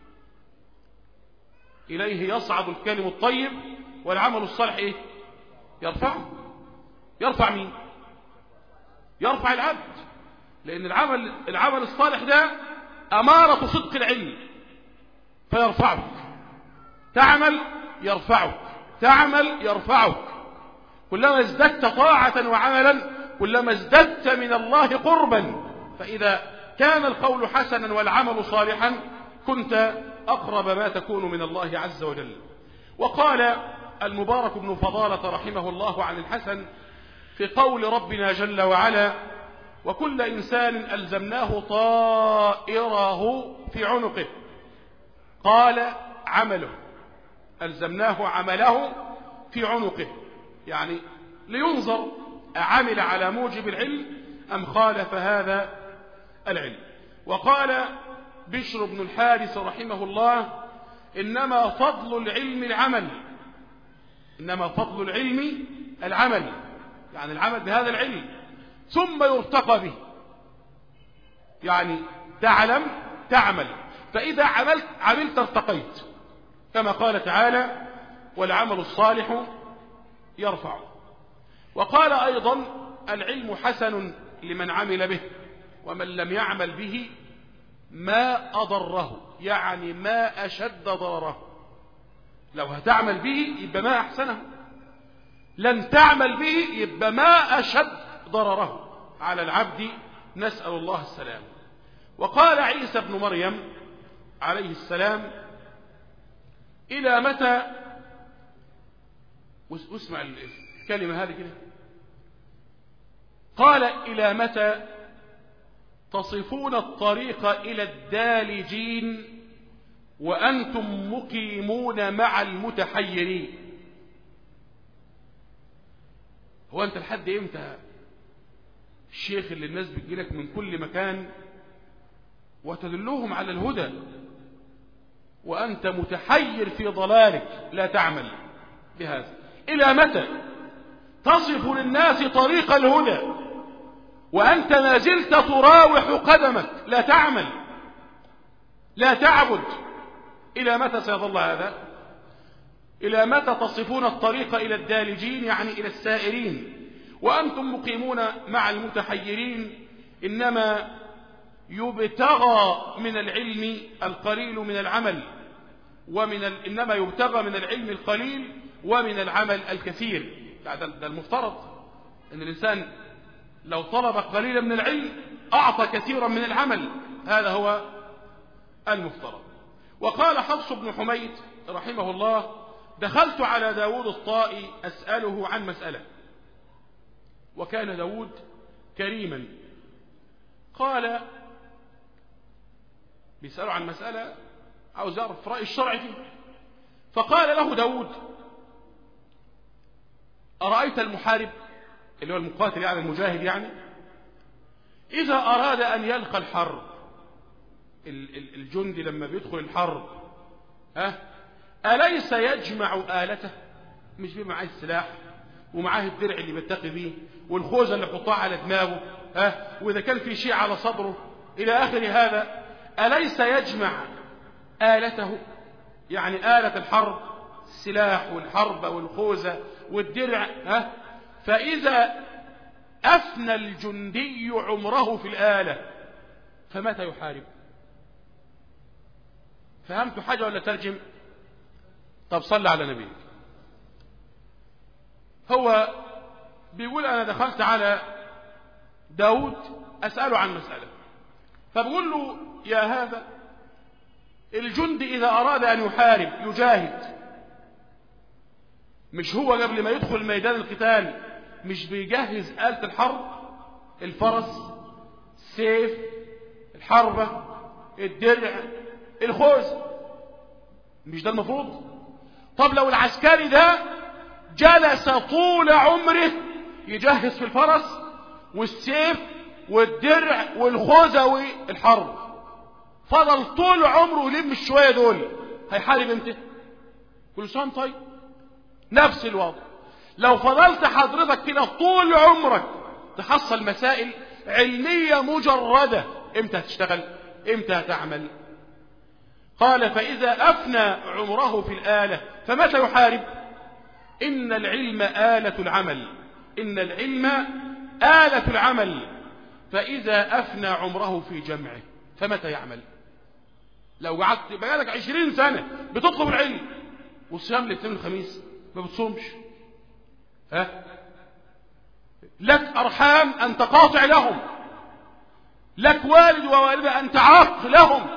إليه يصعد الكلم الطيب والعمل الصالح إيه؟ يرفعه. يرفع مين؟ يرفع العبد، لأن العمل العمل الصالح ده أمارة صدق العلم، فيرفعك. تعمل يرفعك، تعمل يرفعك. كلما ازددت طاعة وعملا كلما ازددت من الله قربا. فإذا كان القول حسنا والعمل صالحا كنت أقرب ما تكون من الله عز وجل. وقال المبارك بن فضالة رحمه الله عن الحسن في قول ربنا جل وعلا: وكل إنسان ألزمناه طائره في عنقه. قال عمله، ألزمناه عمله في عنقه، يعني لينظر أعمل على موجب العلم أم خالف هذا العلم. وقال بشر بن الحارث رحمه الله: إنما فضل العلم العمل، إنما فضل العلم العمل، يعني العمل بهذا العلم ثم يرتقى به، يعني تعلم تعمل، فإذا عملت عملت ارتقيت، كما قال تعالى: والعمل الصالح يرفع. وقال أيضا: العلم حسن لمن عمل به، ومن لم يعمل به ما أضره، يعني ما أشد ضرره. لو هتعمل به يبقى ما أحسنه، لن تعمل به يبقى ما أشد ضرره على العبد، نسأل الله السلام. وقال عيسى بن مريم عليه السلام: إلى متى، واسمع الكلمة هذه كده، قال: إلى متى تصفون الطريق إلى الدالجين وأنتم مقيمون مع المتحيرين. هو أنت لحد إمتى الشيخ اللي الناس بتجيلك من كل مكان وتدلهم على الهدى وأنت متحير في ضلالك لا تعمل بهذا؟ إلى متى تصف للناس طريق الهدى وأنت ما زلت تراوح قدمك لا تعمل لا تعبد؟ إلى متى سيظل هذا؟ إلى متى تصفون الطريق إلى الدالجين، يعني إلى السائرين، وأنتم مقيمون مع المتحيرين؟ إنما يبتغى من العلم القليل من العمل، ومن ال... إنما يبتغى من العلم القليل ومن العمل الكثير. ده المفترض أن الإنسان لو طلب قليلا من العلم أعطى كثيرا من العمل، هذا هو المفترض. وقال حفص بن حميد رحمه الله: دخلت على داود الطائي أسأله عن مسألة، وكان داود كريما. قال بيسأله عن مسألة عاوز يعرف رأي الشرع فيه، فقال له داود: أرأيت المحارب اللي هو المقاتل يعني المجاهد، يعني إذا أراد أن يلقى الحرب، الجندي لما بيدخل الحرب ها أليس يجمع آلته؟ مش بيه معاه السلاح ومعاه الدرع اللي بيتقي بيه والخوذة اللي يحطها على دماغه ها وإذا كان في شيء على صدره إلى آخر هذا، أليس يجمع آلته؟ يعني آلة الحرب، السلاح والحرب والخوذة والدرع ها فإذا أفنى الجندي عمره في الآلة فمتى يحارب؟ فهمت حاجة ولا ترجم؟ طب صلى على نبيك. هو بيقول أنا دخلت على داود أسأله عن مسألة، فبقول له: يا هذا الجندي إذا أراد أن يحارب يجاهد، مش هو قبل ما يدخل ميدان القتال مش بيجهز آلة الحرب؟ الفرس، السيف، الحربة، الدرع، الخوذ، مش ده المفروض؟ طب لو العسكري ده جلس طول عمره يجهز في الفرس والسيف والدرع والخوذة والحرب، فضل طول عمره يلم الشوية دول، هيحارب امتى؟ كل سنة طيب. نفس الوضع لو فضلت حضرتك كده طول عمرك تحصل مسائل علمية مجردة، امتى هتشتغل؟ امتى هتعمل؟ قال فإذا أفنى عمره في الآلة فمتى يحارب؟ إن العلم آلة العمل، إن العلم آلة العمل، فإذا أفنى عمره في جمعه فمتى يعمل؟ لو قعدت بقالك عشرين سنة بتطلب العلم والصيام الاثنين والخميس ما بتصومش، ها؟ لك أرحام أن تقاطع لهم، لك والد ووالدة أن تعاق لهم،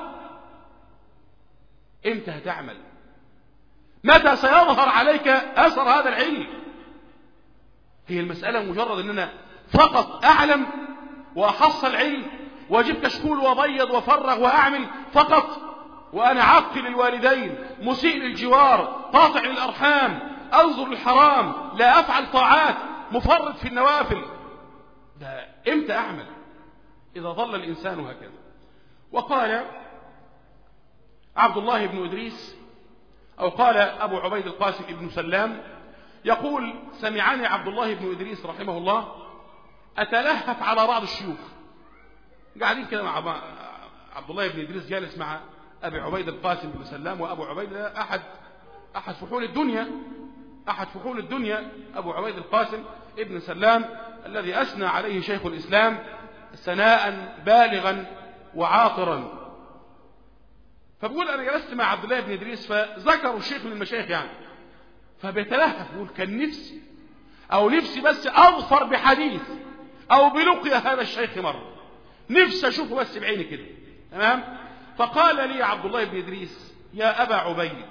امتى هتعمل؟ متى سيظهر عليك أثر هذا العلم؟ هي المسألة مجرد أن أنا فقط أعلم وأحصل علم وأجيب كشكول وأبيض وأفرغ وأعمل فقط، وأنا عاق للوالدين، مسيء للجوار، قاطع للأرحام، أنظر للحرام، لا أفعل طاعات، مفرط في النوافل، ده إمتى أعمل؟ إذا ظل الإنسان هكذا. وقال عبد الله بن إدريس أو قال أبو عبيد القاسم بن سلام يقول سمعني عبد الله بن إدريس رحمه الله أتلهف على بعض الشيوخ، قاعدين كده مع عبد الله بن إدريس جالس مع أبي عبيد القاسم بن سلام، وأبو عبيد أحد أحد فحول الدنيا، أحد فحول الدنيا أبو عبيد القاسم ابن سلام الذي أثنى عليه شيخ الإسلام ثناء بالغا وعاطرا. فبقول أنا جلست مع عبد الله بن إدريس فذكروا الشيخ من المشايخ يعني، فبيتلهف بقول كان نفسي أو نفسي بس أظفر بحديث أو بلقيا هذا الشيخ مرة، نفسي أشوفه بس بعيني كده، تمام؟ فقال لي عبد الله بن إدريس يا أبا عبيد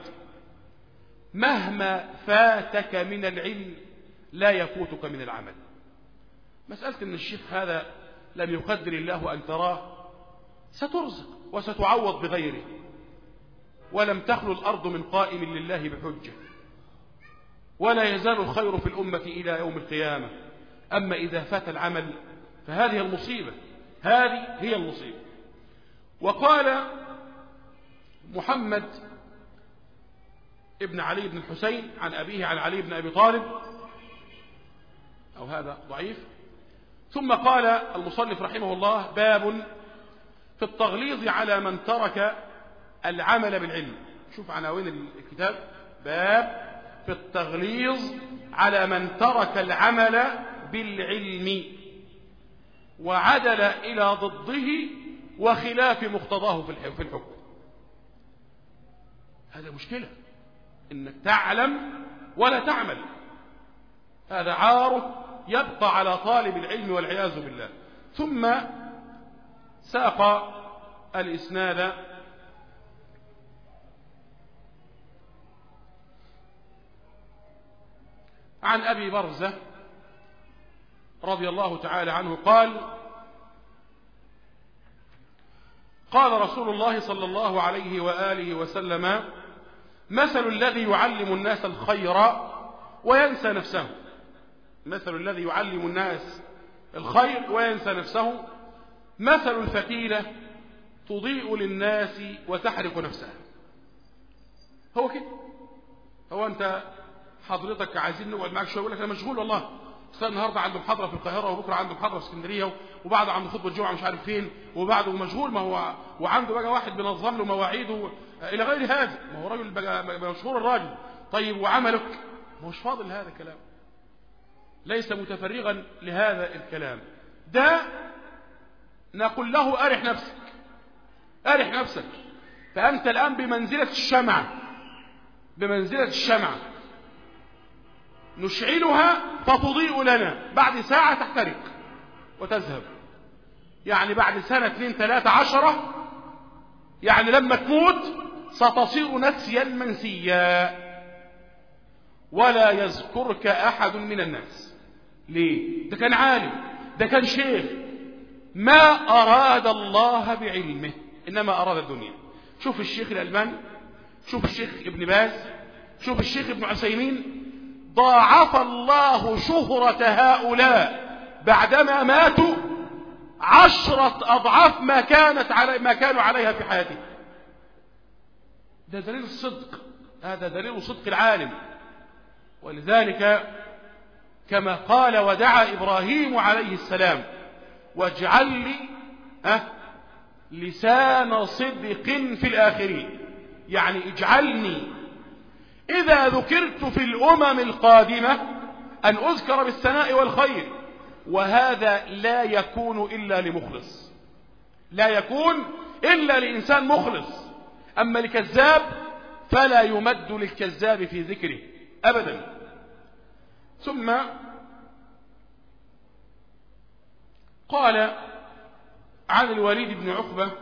مهما فاتك من العلم لا يفوتك من العمل. مسألة أن الشيخ هذا لم يقدر الله أن تراه سترزق وستعوض بغيره، ولم تخلو الأرض من قائم لله بحجة، ولا يزال الخير في الأمة إلى يوم القيامة. أما إذا فات العمل فهذه المصيبة، هذه هي المصيبة. وقال محمد ابن علي بن الحسين عن أبيه عن علي بن أبي طالب، أو هذا ضعيف. ثم قال المصنف رحمه الله باب في التغليظ على من ترك العمل بالعلم. شوف عناوين الكتاب، باب في التغليظ على من ترك العمل بالعلم وعدل إلى ضده وخلاف مقتضاه في الحكم. هذا مشكلة، إنك تعلم ولا تعمل، هذا عار يبقى على طالب العلم والعياذ بالله. ثم ساق الإسناد عن أبي برزة رضي الله تعالى عنه قال قال رسول الله صلى الله عليه وآله وسلم مثل الذي يعلم الناس الخير وينسى نفسه، مثل الذي يعلم الناس الخير وينسى نفسه مثل الفتيلة تضيء للناس وتحرق نفسها. هو كده، هو أنت حضرتك عايزين نقعد معاك شويه، يقول لك انا مشغول والله، اصل النهارده عنده محاضره في القاهره وبكره عنده محاضره في اسكندريه وبعده عنده خطبه الجمعه مش عارف فين وبعده مشغول، ما هو وعنده بقى واحد بينظم له مواعيده الى غير هذا، ما هو راجل بقى مشهور الراجل. طيب وعملك ما هوش فاضل لهذا الكلام، ليس متفرغا لهذا الكلام ده. نقول له ارح نفسك، ارح نفسك، فانت الان بمنزله الشمعه، بمنزله الشمعه نشعلها فتضيء لنا، بعد ساعة تحترق وتذهب، يعني بعد سنة اثنين ثلاثة عشرة، يعني لما تموت ستصير نسيا منسيا ولا يذكرك أحد من الناس. ليه؟ ده كان عالم، ده كان شيخ، ما أراد الله بعلمه إنما أراد الدنيا. شوف الشيخ الألباني، شوف الشيخ ابن باز، شوف الشيخ ابن عثيمين، ضاعف الله شهرة هؤلاء بعدما ماتوا عشرة أضعاف ما كانت علي ما كانوا عليها في حياتهم. ده دليل الصدق، هذا دليل صدق العالم. ولذلك كما قال ودعا إبراهيم عليه السلام واجعل لي أه لسان صدق في الآخرين، يعني اجعلني إذا ذكرت في الأمم القادمة أن أذكر بالثناء والخير. وهذا لا يكون إلا لمخلص، لا يكون إلا لإنسان مخلص. أما لكذاب فلا يمد للكذاب في ذكره أبدا. ثم قال عن الوليد بن عقبة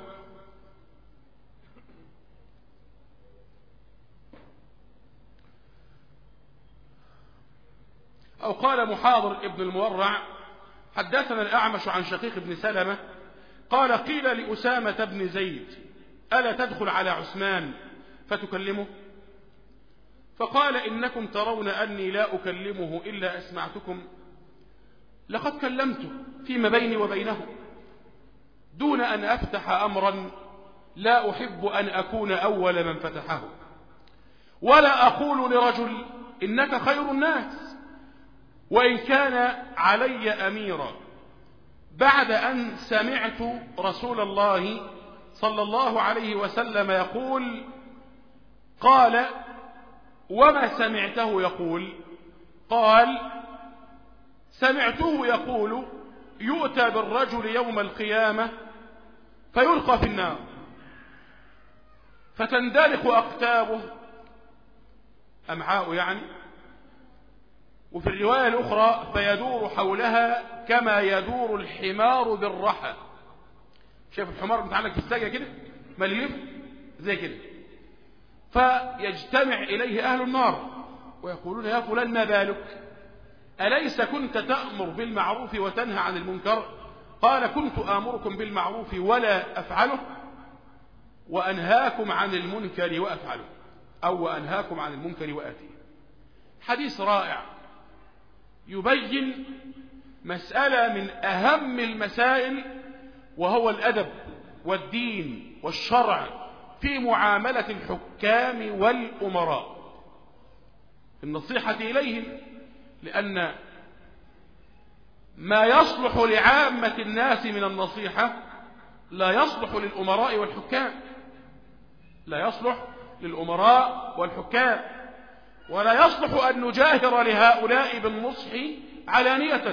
أو قال محاضر ابن المورع حدثنا الأعمش عن شقيق بن سلمة قال قيل لأسامة بن زيد ألا تدخل على عثمان فتكلمه؟ فقال إنكم ترون أني لا أكلمه إلا أسمعتكم، لقد كلمته فيما بيني وبينه دون أن أفتح أمرا لا أحب أن أكون أول من فتحه، ولا أقول لرجل إنك خير الناس وإن كان علي أميرا، بعد أن سمعت رسول الله صلى الله عليه وسلم يقول. قال وما سمعته يقول؟ قال سمعته يقول يؤتى بالرجل يوم القيامة فيلقى في النار فتندلق أقتابه، أمعاء يعني، وفي الرواية الأخرى فيدور حولها كما يدور الحمار بالرحى. شايف الحمار متعلق في الساقية كده مليف زي كده، فيجتمع إليه أهل النار ويقولون يا فلان ما بالك؟ أليس كنت تأمر بالمعروف وتنهى عن المنكر؟ قال كنت آمركم بالمعروف ولا أفعله وأنهاكم عن المنكر وأفعله، أو وأنهاكم عن المنكر وآتيه. حديث رائع يبين مسألة من أهم المسائل، وهو الأدب والدين والشرع في معاملة الحكام والأمراء، النصيحة إليهم، لأن ما يصلح لعامة الناس من النصيحة لا يصلح للأمراء والحكام، لا يصلح للأمراء والحكام، ولا يصلح أن نجاهر لهؤلاء بالنصح علانية،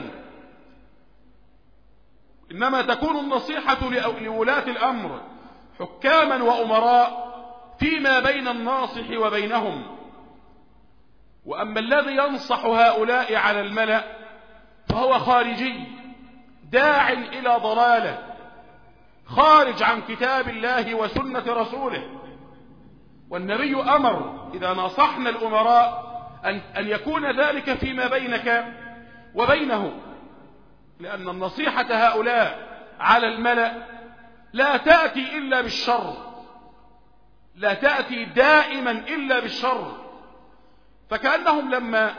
إنما تكون النصيحة لولاة الأمر حكاما وأمراء فيما بين الناصح وبينهم. وأما الذي ينصح هؤلاء على الملأ فهو خارجي داع إلى ضلاله، خارج عن كتاب الله وسنة رسوله. والنبي أمر إذا نصحنا الأمراء أن, أن يكون ذلك فيما بينك وبينه، لأن النصيحة هؤلاء على الملأ لا تأتي إلا بالشر، لا تأتي دائما إلا بالشر. فكأنهم لما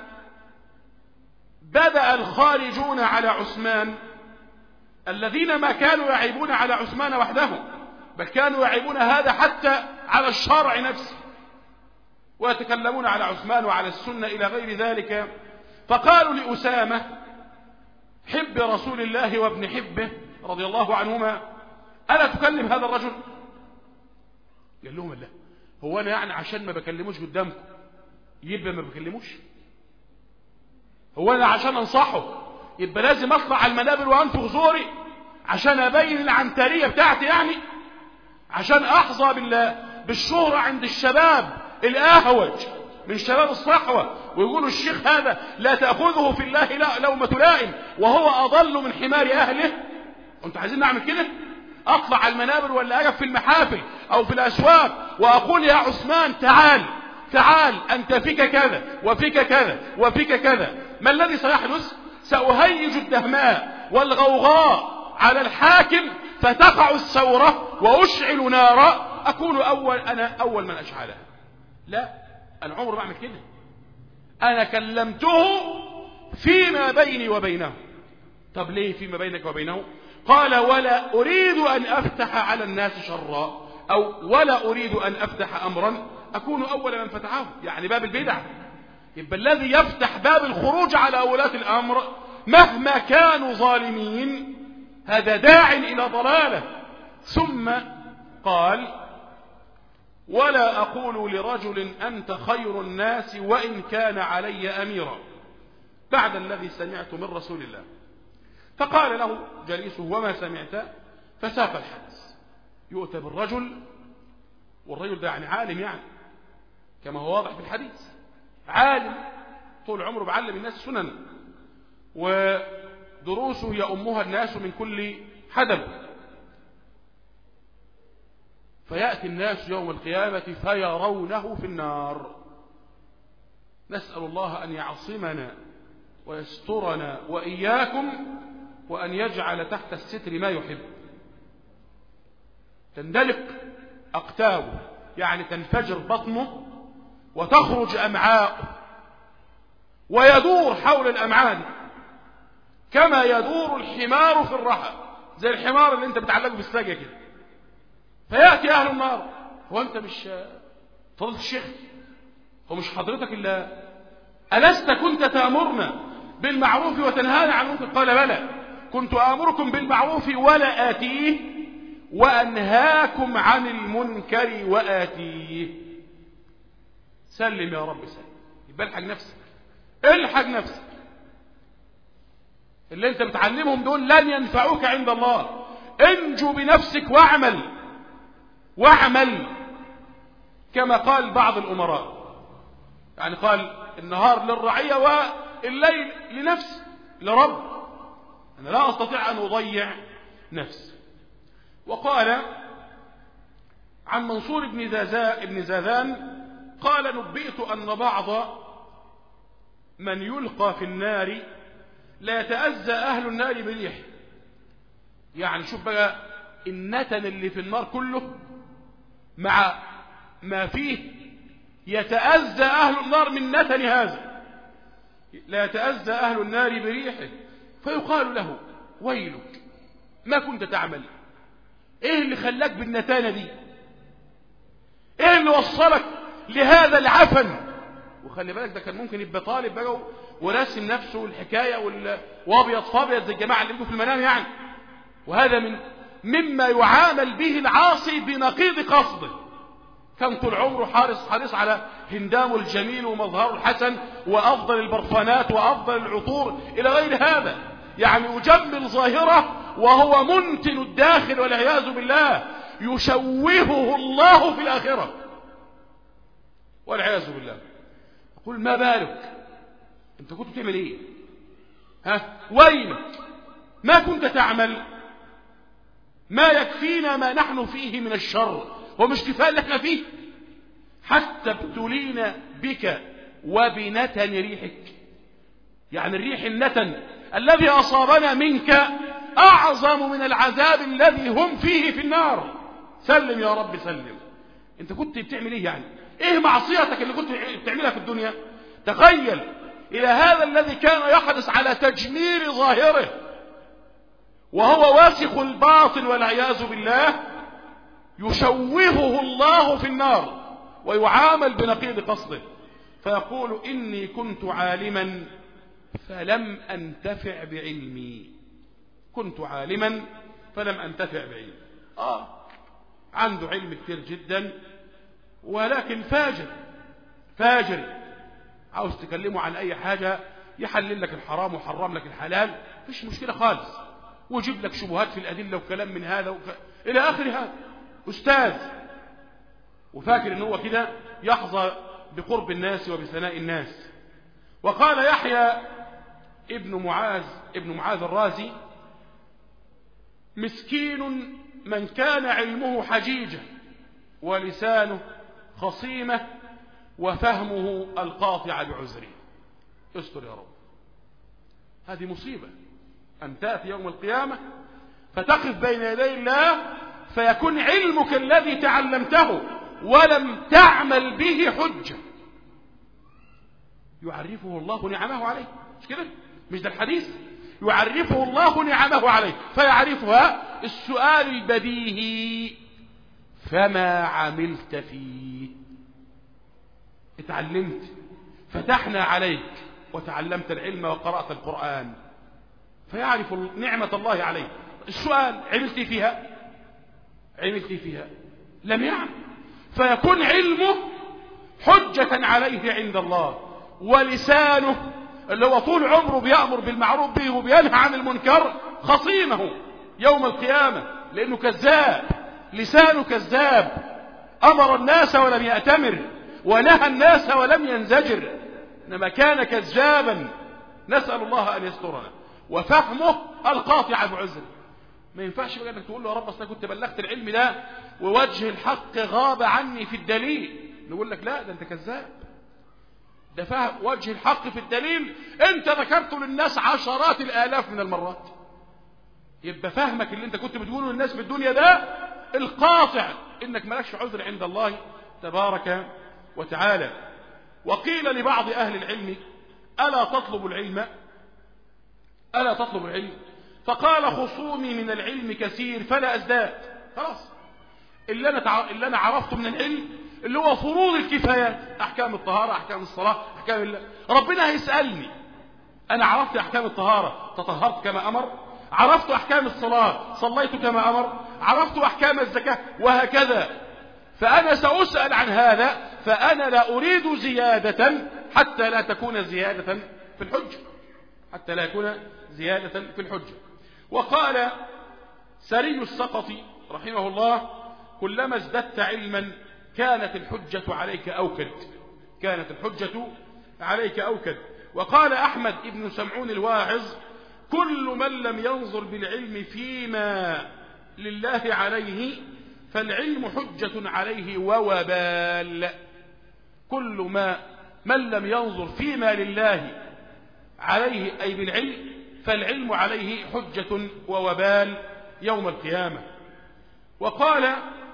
بدأ الخارجون على عثمان الذين ما كانوا يعيبون على عثمان وحده، بل كانوا يعيبون هذا حتى على الشرع نفسه، ويتكلمون على عثمان وعلى السنة إلى غير ذلك، فقالوا لأسامة حب رسول الله وابن حبه رضي الله عنهما ألا تكلم هذا الرجل؟ قال لهم لا، هو أنا يعني عشان ما بكلموش قدامكم يبقى ما بكلموش؟ هو أنا عشان أنصحه يبقى لازم أطلع على المنابر وأنفخ زوري عشان أبين العنترية بتاعتي؟ يعني عشان أحظى بالشهرة عند الشباب الأهوج من شباب الصحوة، ويقولوا الشيخ هذا لا تأخذه في الله لا لومة لائم وهو أضل من حمار أهله؟ أنتوا عايزين نعمل كده؟ أطلع على المنابر ولا أقف في المحافل أو في الأسواق وأقول يا عثمان تعال تعال أنت فيك كذا وفيك كذا وفيك كذا، ما الذي سيحدث؟ سأهيج الدهماء والغوغاء على الحاكم فتقع الثورة وأشعل نارا أكون أول أنا أول من أشعلها. لا، أنا عمري ما أعمل كده، أنا كلمته فيما بيني وبينه. طب ليه فيما بينك وبينه؟ قال ولا أريد أن أفتح على الناس شرا، أو ولا أريد أن أفتح أمرا أكون أول من فتحه، يعني باب البدع. يبقى الذي يفتح باب الخروج على ولاة الأمر مهما كانوا ظالمين هذا داع إلى ضلاله. ثم قال ولا أقول لرجل أنت خير الناس وإن كان علي أميرا، بعد الذي سمعت من رسول الله. فقال له جليسه وما سمعت؟ فساق الحديث. يؤتى بالرجل، والرجل ده يعني عالم، يعني كما هو واضح في الحديث، عالم طول عمره بعلم الناس سنن، ودروسه يأمها الناس من كل حدب. فيأتي الناس يوم القيامة فيرونه في النار. نسأل الله أن يعصمنا ويسترنا وإياكم، وأن يجعل تحت الستر ما يحب. تندلق أقتابه، يعني تنفجر بطنه وتخرج أمعاءه، ويدور حول الأمعاء كما يدور الحمار في الرحى، زي الحمار اللي انت بتعلقه بالساقية كده. فيأتي أهل النار، هو أنت مش فضلت الشيخ؟ هو مش حضرتك إلا ألست كنت تأمرنا بالمعروف وتنهانا عن المنكر؟ قال بلى، كنت آمركم بالمعروف ولا آتيه، وأنهاكم عن المنكر وآتيه. سلم يا رب سلم. يبقى الحق نفسك، الحق نفسك. اللي انت بتعلمهم دول لن ينفعوك عند الله. انجو بنفسك واعمل واعمل كما قال بعض الأمراء، يعني قال النهار للرعية والليل لنفس لرب، أنا لا أستطيع أن أضيع نفسي. وقال عن منصور بن بن زاذان قال نبئت أن بعض من يلقى في النار لا يتأذى أهل النار بريح. يعني شوف بقى النتن اللي في النار كله مع ما فيه يتأذى أهل النار من نتن هذا، لا يتأذى أهل النار بريحه. فيقال له ويلك ما كنت تعمل؟ ايه اللي خلاك بالنتانة دي؟ ايه اللي وصلك لهذا العفن؟ وخلي بالك ده كان ممكن يبقى طالب بقى وراسم نفسه الحكاية وابيض فابيض زي الجماعة اللي بيجوا في المنام يعني. وهذا من مما يعامل به العاصي بنقيض قصده. كان طول عمره حارس حريص على هندامه الجميل ومظهره الحسن وأفضل البرفانات وأفضل العطور إلى غير هذا، يعني يجمل ظاهره وهو منتن الداخل والعياذ بالله، يشوهه الله في الآخرة والعياذ بالله. يقول ما بالك انت كنت بتعمل ايه؟ ها وينك ما كنت تعمل؟ ما يكفينا ما نحن فيه من الشر، هو مش كفاية اللي احنا فيه؟ حتى ابتلينا بك وبنتن ريحك، يعني الريح النتن الذي أصابنا منك أعظم من العذاب الذي هم فيه في النار. سلم يا رب سلم. انت كنت بتعمل ايه يعني؟ ايه معصيتك اللي كنت بتعملها في الدنيا؟ تخيل الى هذا الذي كان يحرص على تجميل ظاهره وهو واسخ الباطن والعياذ بالله، يشوهه الله في النار ويعامل بنقيض قصده. فيقول إني كنت عالما فلم أنتفع بعلمي. كنت عالما فلم أنتفع بعلمي. آه عنده علم كتير جدا ولكن فاجر فاجر، عاوز تكلمه عن أي حاجة يحلل لك الحرام وحرم لك الحلال، مش مشكلة خالص، ويجيب لك شبهات في الأدلة وكلام من هذا وك... إلى آخر هذا. أستاذ وفاكر إن هو كده يحظى بقرب الناس وبثناء الناس. وقال يحيى ابن معاذ ابن معاذ الرازي مسكين من كان علمه حجيجة ولسانه خصيمة وفهمه القاطع بعذره. استر يا رب. هذه مصيبة أن تأتي يوم القيامة فتقف بين يدي الله فيكون علمك الذي تعلمته ولم تعمل به حجة. يعرفه الله نعمه عليه، مش كده؟ مش ده الحديث؟ يعرفه الله نعمه عليه فيعرفها. السؤال البديهي: فما عملت فيه؟ اتعلمت، فتحنا عليك وتعلمت العلم وقرأت القرآن، فيعرف نعمة الله عليه. السؤال: عملت فيها؟ عملت فيها؟ لم يعمل، فيكون علمه حجة عليه عند الله. ولسانه اللي هو طول عمره بيأمر بالمعروف به وبينهى عن المنكر خصيمه يوم القيامة، لأنه كذاب، لسانه كذاب، أمر الناس ولم يأتمر، ونهى الناس ولم ينزجر، إنما كان كذابا، نسأل الله أن يسترنا. وفهمه القاطع بعذر. ما ينفعش بقى انك تقول له: يا رب اصل كنت بلغت العلم ده ووجه الحق غاب عني في الدليل. نقول لك: لا، ده انت كذاب، ده فهم وجه الحق في الدليل انت ذكرته للناس عشرات الالاف من المرات. يبقى فهمك اللي انت كنت بتقوله للناس في الدنيا ده القاطع انك مالكش عذر عند الله تبارك وتعالى. وقيل لبعض اهل العلم: الا تطلب العلم الا تطلب العلم فقال: خصومي من العلم كثير فلا ازداد. خلاص، اللي انا تع... اللي انا عرفته من العلم اللي هو فروض الكفايات، احكام الطهارة، احكام الصلاة، احكام الله. ربنا هيسألني: انا عرفت احكام الطهارة، تطهرت كما امر؟ عرفت احكام الصلاة، صليت كما امر؟ عرفت احكام الزكاة؟ وهكذا. فانا سأسأل عن هذا، فانا لا اريد زيادة حتى لا تكون زيادة في الحجة، حتى لا يكون زيادة في الحجة. وقال سري السقطي رحمه الله: كلما ازددت علما كانت الحجة عليك أوكد، كانت الحجة عليك أوكد. وقال أحمد بن سمعون الواعظ: كل من لم ينظر بالعلم فيما لله عليه فالعلم حجة عليه ووبال. كل ما من لم ينظر فيما لله عليه أي بالعلم فالعلم عليه حجة ووبال يوم القيامة. وقال: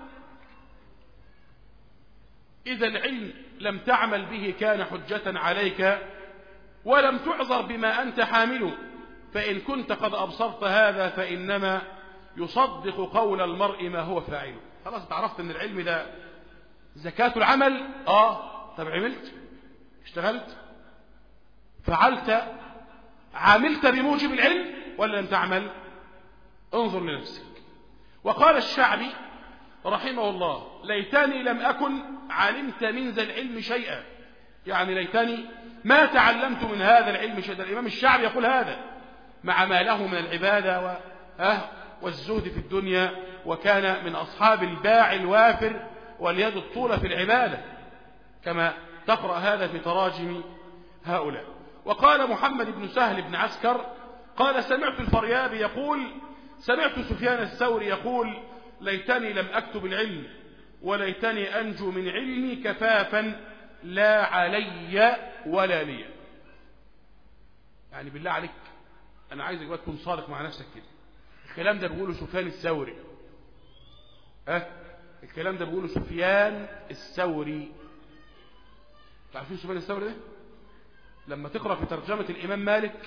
إذا العلم لم تعمل به كان حجة عليك ولم تعذر بما أنت حامله، فإن كنت قد أبصرت هذا فإنما يصدق قول المرء ما هو فاعله. خلاص، تعرفت أن العلم ده زكاة العمل. آه طب عملت؟ اشتغلت؟ فعلت؟ عملت بموجب العلم ولا لم تعمل؟ انظر لنفسك. وقال الشعبي رحمه الله: ليتني لم أكن علمت من ذا العلم شيئا، يعني ليتني ما تعلمت من هذا العلم شيئا. الإمام الشعبي يقول هذا مع ما له من العبادة والزهد في الدنيا، وكان من أصحاب الباع الوافر واليد الطولة في العبادة، كما تقرأ هذا في تراجم هؤلاء. وقال محمد بن سهل بن عسكر قال: سمعت الفريابي يقول: سمعت سفيان الثوري يقول: ليتني لم أكتب العلم وليتني أنجو من علمي كفافا لا علي ولا لي. يعني بالله عليك أنا عايزك بقى تكون صادق مع نفسك كده. الكلام ده بيقوله سفيان الثوري، أه؟ الكلام ده بيقوله سفيان الثوري. تعرفين سفيان الثوري ده؟ لما تقرأ في ترجمة الإمام مالك،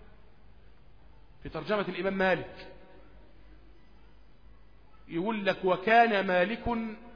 في ترجمة الإمام مالك يقول لك: وكان مالك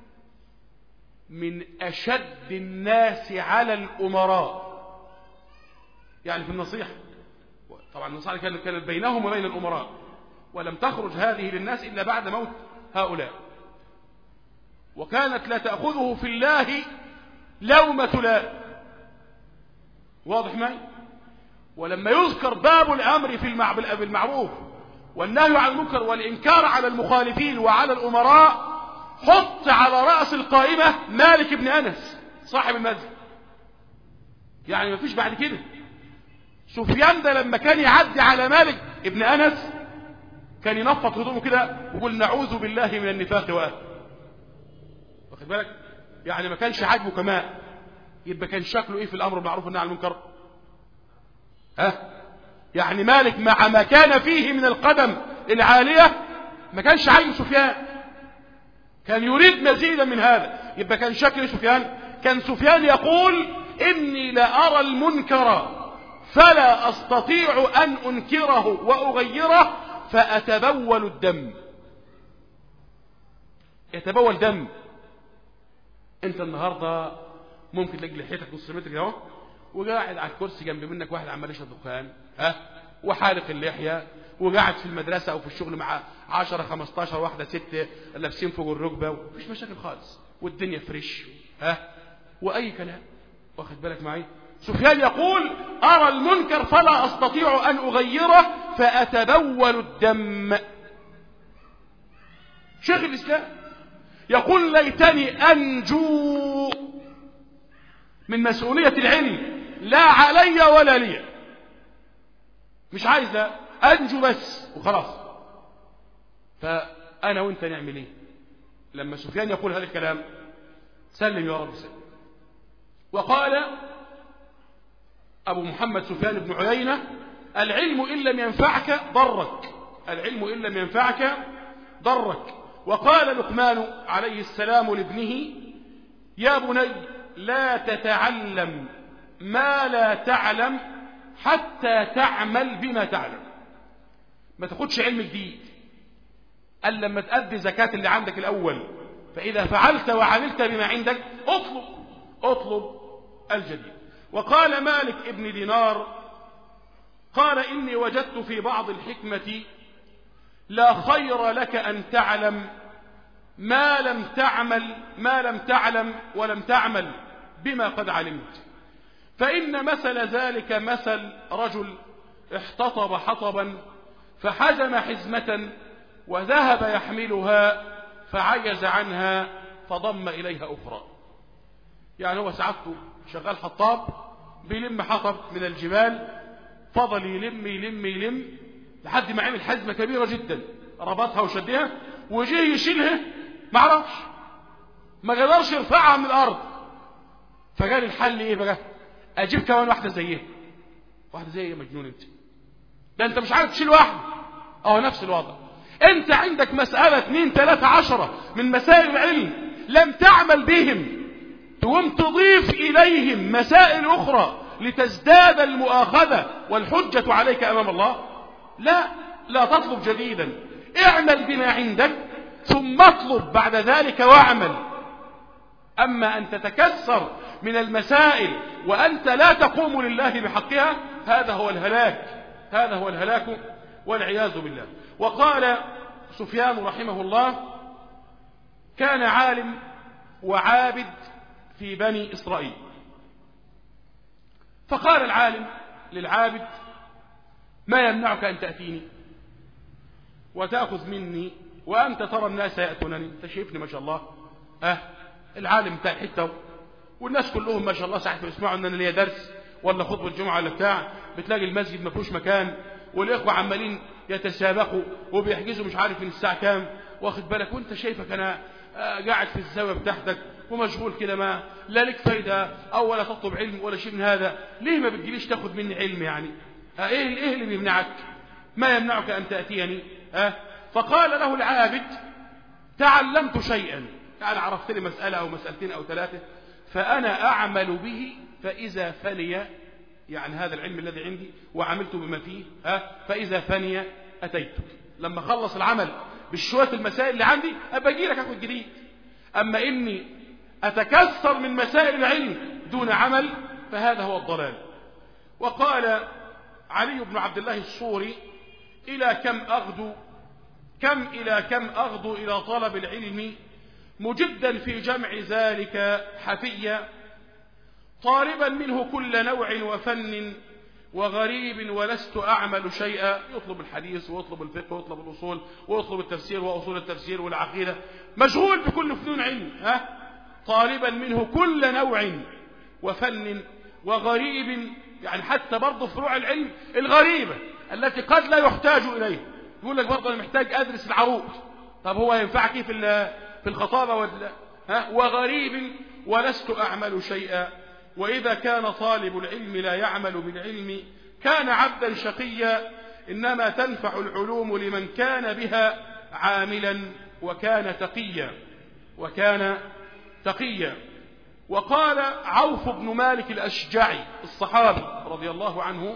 من أشد الناس على الأمراء، يعني في النصيحة. طبعا النصيحة كانت بينهم وبين الأمراء، ولم تخرج هذه للناس إلا بعد موت هؤلاء. وكانت لا تأخذه في الله لومة لائم. واضح معي؟ ولما يذكر باب الأمر في بالمعروف والنهي عن المنكر والإنكار على المخالفين وعلى الأمراء، حط على رأس القائمة مالك بن أنس صاحب المذهب. يعني ما فيش بعد كده. سفيان ده لما كان يعدي على مالك ابن أنس كان ينفض هدومه كده ويقول: نعوذ بالله من النفاق وأهله. واخد بالك؟ يعني ما كانش عاجبه كمان. يبقى كان شكله ايه في الامر بالمعروف والنهي عن المنكر؟ ها؟ يعني مالك مع ما كان فيه من القدم العالية ما كانش عاجب سفيان، كان يريد مزيدا من هذا. يبقى كان شكل سفيان، كان سفيان يقول: إني لأرى المنكر فلا أستطيع أن أنكره وأغيره فأتبول الدم. يتبول دم. أنت النهاردة ممكن تلاقي لحيتك نص متر اهو، وقاعد على الكرسي جنب منك واحد عمال يشرب دخان، ها، وحالق اللحية، وقاعد في المدرسة أو في الشغل مع عشرة خمستاشر واحدة ست لابسين فوق الركبة، ومفيش مشاكل خالص، والدنيا فريش، ها، وأي كلام. واخد بالك معي؟ سفيان يقول: أرى المنكر فلا أستطيع أن أغيره فأتبول الدم. شيخ الإسلام يقول: ليتني أنجو من مسؤولية العلم، لا علي ولا لي، مش عايز أنجو بس وخلاص. فأنا وإنت نعمل إيه لما سفيان يقول هذا الكلام؟ سلم يا رب سلم. وقال أبو محمد سفيان بن عيينة: العلم إن لم ينفعك ضرك، العلم إن لم ينفعك ضرك. وقال لقمان عليه السلام لابنه: يا بني لا تتعلم ما لا تعلم حتى تعمل بما تعلم. ما تاخدش علم جديد الا لما تأدي زكاة اللي عندك الأول، فإذا فعلت وعملت بما عندك اطلب اطلب الجديد. وقال مالك ابن دينار: قال: إني وجدت في بعض الحكمة لا خير لك أن تعلم ما لم تعمل ما لم تعلم ولم تعمل بما قد علمت، فإن مثل ذلك مثل رجل احتطب حطبا فحزم حزمة وذهب يحملها فعجز عنها فضم إليها أخرى. يعني هو سعادته شغال حطاب بيلم حطب من الجبال، فضل يلم يلم يلم لحد ما عمل حزمة كبيرة جدا، ربطها وشدها وجيه يشيلها ما عرفش، ما قدرش يرفعها من الأرض. فقال: الحل ايه بقى؟ اجيب كمان واحدة زيها. واحدة زي ايه مجنون انت؟ ده انت مش عارف تشيل واحدة. اه نفس الوضع، انت عندك مسألة اتنين تلاتة عشرة من مسائل العلم لم تعمل بهم، تقوم تضيف اليهم مسائل اخرى لتزداد المؤاخذة والحجة عليك امام الله؟ لا، لا تطلب جديدا، اعمل بما عندك ثم اطلب بعد ذلك واعمل. أما أن تتكسر من المسائل وأنت لا تقوم لله بحقها، هذا هو الهلاك، هذا هو الهلاك والعياذ بالله. وقال سفيان رحمه الله: كان عالم وعابد في بني إسرائيل، فقال العالم للعابد: ما يمنعك أن تأتيني وتأخذ مني وأنت ترى الناس يأتونني؟ أنت شايفني ما شاء الله، أه العالم بتاع الحته، والناس كلهم ما شاء الله ساعة يسمعوا ان انا ليا درس ولا خطبه الجمعه ولا بتاع، بتلاقي المسجد ما فيهوش مكان، والاخوه عمالين يتسابقوا وبيحجزوا مش عارف من الساعه كام، واخد بالك، وانت شايفك انا قاعد في الزاويه بتاعتك ومشغول كده، ما لا لك فايده او ولا تطلب علم ولا شيء من هذا. ليه ما بتجيليش تاخد مني علم يعني؟ أه ايه ايه اللي بيمنعك؟ ما يمنعك ان تاتيني؟ أه فقال له العابد: تعلمت شيئا، يعني عرفت لي مسألة أو مسألتين أو ثلاثة، فأنا أعمل به فإذا فني، يعني هذا العلم الذي عندي وعملت بما فيه، ها فإذا فني أتيتك. لما خلص العمل بالشوية المسائل اللي عندي أبقى أجي لك أخذ جديد. أما إني أتكثر من مسائل العلم دون عمل فهذا هو الضلال. وقال علي بن عبد الله الصوري: إلى كم أغدو كم إلى كم أغدو إلى طلب العلم مجدا في جمع ذلك حفيا، طالبا منه كل نوع وفن وغريب ولست أعمل شيئا. يطلب الحديث ويطلب الفقه ويطلب الأصول ويطلب التفسير وأصول التفسير والعقيدة، مشغول بكل فنون علم، ها طالبا منه كل نوع وفن وغريب، يعني حتى برضه فروع العلم الغريبة التي قد لا يحتاج إليها. يقول لك برضه أنا محتاج أدرس العروض، طب هو ينفعك في في الخطابة ولا ها؟ وغريب ولست أعمل شيئا. وإذا كان طالب العلم لا يعمل بالعلم كان عبدا شقيا، إنما تنفع العلوم لمن كان بها عاملا وكان تقيا وكان تقيا. وقال عوف بن مالك الأشجعي الصحابي رضي الله عنه: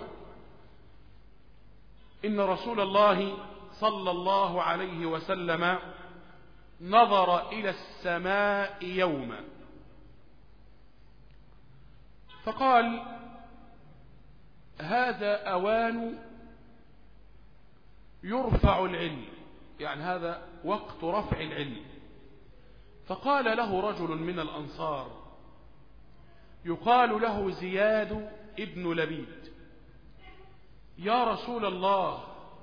إن رسول الله صلى الله عليه وسلم نظر إلى السماء يوما فقال: هذا أوان يرفع العلم، يعني هذا وقت رفع العلم. فقال له رجل من الأنصار يقال له زياد ابن لبيد: يا رسول الله،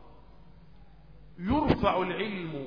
يرفع العلم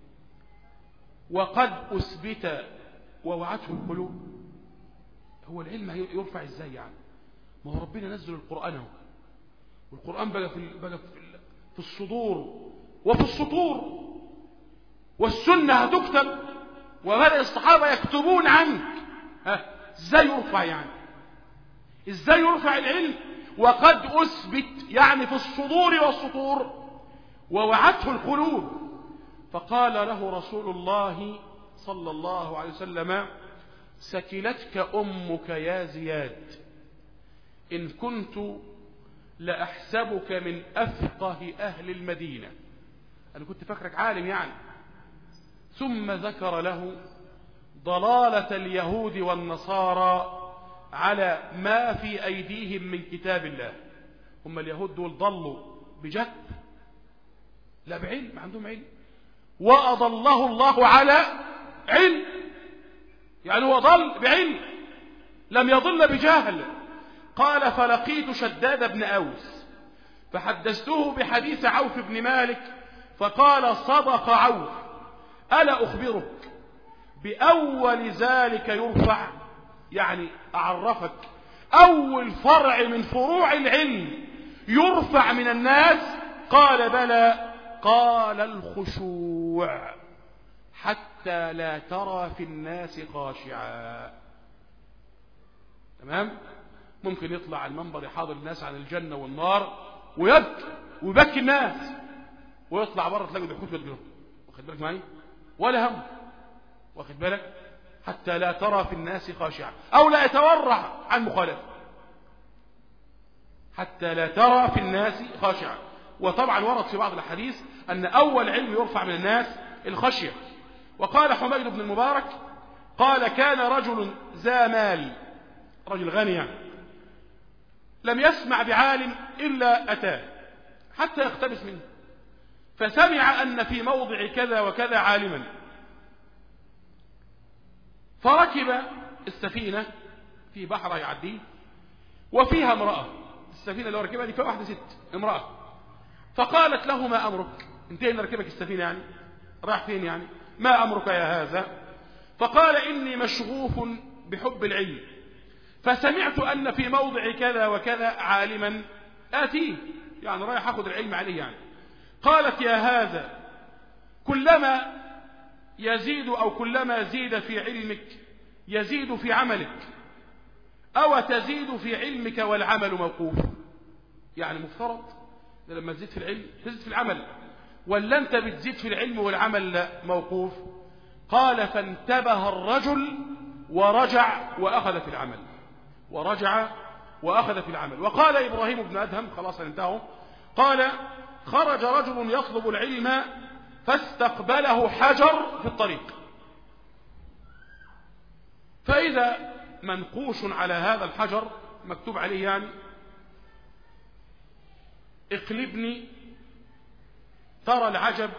وقد أثبت ووعته القلوب؟ هو العلم يرفع ازاي يعني؟ ما هو ربنا نزل القرآن اهو، والقرآن بقى في بقى في الصدور وفي السطور، والسنة هتكتب وبدأ الصحابة يكتبون عنك. ها ازاي يرفع يعني؟ ازاي يرفع العلم وقد أثبت يعني في الصدور والسطور ووعته القلوب؟ فقال له رسول الله صلى الله عليه وسلم: سكلتك أمك يا زياد، إن كنت لأحسبك من أفقه أهل المدينة، أنا كنت فاكرك عالم يعني. ثم ذكر له ضلالة اليهود والنصارى على ما في أيديهم من كتاب الله. هم اليهود دول ضلوا بجد؟ لا، بعلم، عندهم علم. وأضله الله على علم، يعني هو ضل بعلم، لم يضل بجهل. قال: فلقيت شداد بن أوس فحدثته بحديث عوف بن مالك، فقال: صدق عوف، ألا أخبرك بأول ذلك يرفع؟ يعني أعرفك أول فرع من فروع العلم يرفع من الناس. قال: بلى. قال: الخشوع، حتى لا ترى في الناس خاشعا. تمام؟ ممكن يطلع على المنبر يحاضر الناس عن الجنة والنار ويبكي ويبكي الناس، ويطلع بره تلاقي بيحوش ويتجرب، واخد بالك معي؟ ولا هم، واخد بالك؟ حتى لا ترى في الناس خاشعا، أو لا يتورع عن مخالفة، حتى لا ترى في الناس خاشعا. وطبعا ورد في بعض الحديث أن أول علم يرفع من الناس الخشية. وقال حميد بن المبارك قال: كان رجل ذا مال، رجل غني يعني، لم يسمع بعالم إلا أتاه حتى يقتبس منه، فسمع أن في موضع كذا وكذا عالما، فركب السفينة في بحر يعديه وفيها امرأة. السفينة اللي ركبها دي فيها واحدة ست امرأة، فقالت له: ما أمرك؟ انت اللي ركبك السفينة يعني، راح فين يعني؟ ما أمرك يا هذا؟ فقال: إني مشغوف بحب العلم، فسمعت أن في موضع كذا وكذا عالما آتيه، يعني رايح أخذ العلم عليه يعني. قالت: يا هذا، كلما يزيد أو كلما زيد في علمك يزيد في عملك، أو تزيد في علمك والعمل موقوف؟ يعني مفترض لما تزيد في العلم تزيد في العمل، ولا أنت بتزيد في العلم والعمل لا موقوف؟ قال: فانتبه الرجل ورجع وأخذ في العمل، ورجع وأخذ في العمل. وقال إبراهيم بن أدهم، خلاص انتهوا، قال: خرج رجل يطلب العلم فاستقبله حجر في الطريق، فإذا منقوش على هذا الحجر مكتوب عليه يعني: اقلبني ترى العجب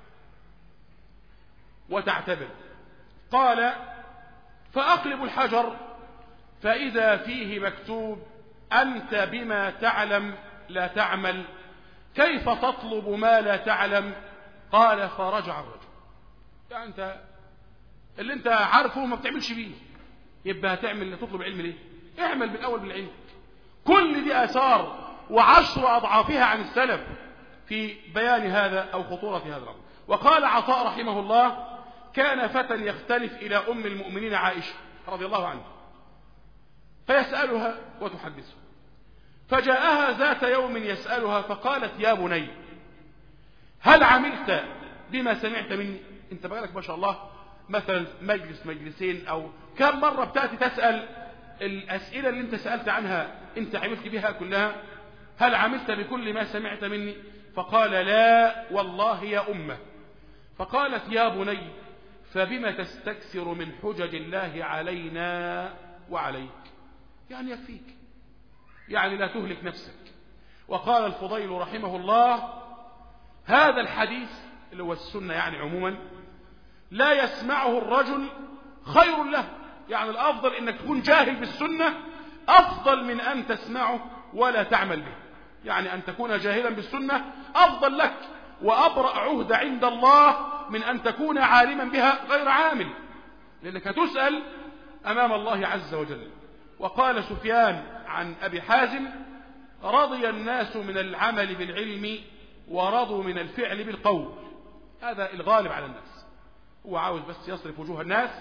وتعتبر. قال: فأقلب الحجر فإذا فيه مكتوب: أنت بما تعلم لا تعمل، كيف تطلب ما لا تعلم؟ قال: فرجع الرجل. يعني أنت اللي أنت عارفه ما بتعملش بيه، يبقى هتعمل تطلب علم ليه؟ اعمل بالأول بالعلم. كل دي آثار وعشر أضعافها عن السلف في بيان هذا أو خطورة هذا الأمر. وقال عطاء رحمه الله: كان فتى يختلف إلى أم المؤمنين عائشة رضي الله عنها، فيسألها وتحدثه، فجاءها ذات يوم يسألها فقالت: يا بني، هل عملت بما سمعت مني؟ انت بقالك ما شاء الله مثلا مجلس مجلسين أو كم مرة بتأتي تسأل الأسئلة اللي انت سألت عنها انت عملت بها كلها؟ هل عملت بكل ما سمعت مني؟ فقال لا والله يا أمه. فقالت يا بني فبما تستكثر من حجج الله علينا وعليك؟ يعني يكفيك، يعني لا تهلك نفسك. وقال الفضيل رحمه الله هذا الحديث اللي هو السنة يعني عموما لا يسمعه الرجل خير له، يعني الأفضل إنك تكون جاهل بالسنة أفضل من أن تسمعه ولا تعمل به. يعني أن تكون جاهلا بالسنة أفضل لك وأبرأ عهد عند الله من أن تكون عالما بها غير عامل، لأنك تسأل أمام الله عز وجل. وقال سفيان عن أبي حازم رضي الناس من العمل بالعلم ورضوا من الفعل بالقول. هذا الغالب على الناس، هو عاوز بس يصرف وجوه الناس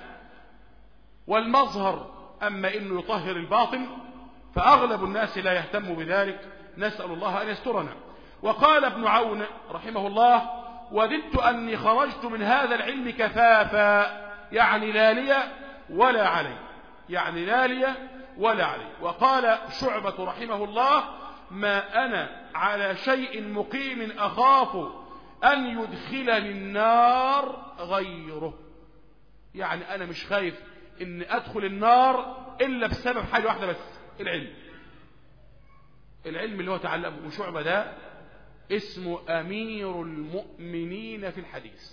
والمظهر، أما إنه يطهر الباطن فأغلب الناس لا يهتم بذلك، نسأل الله أن يسترنا. وقال ابن عون رحمه الله وددت أني خرجت من هذا العلم كفافا، يعني لا لي ولا علي، يعني لا لي ولا علي. وقال شعبة رحمه الله ما أنا على شيء مقيم أخاف أن يدخلني النار غيره، يعني أنا مش خايف إن أدخل النار إلا بسبب حاجة واحدة بس، العلم. العلم اللي هو تعلمه. وشعبة ده اسمه أمير المؤمنين في الحديث،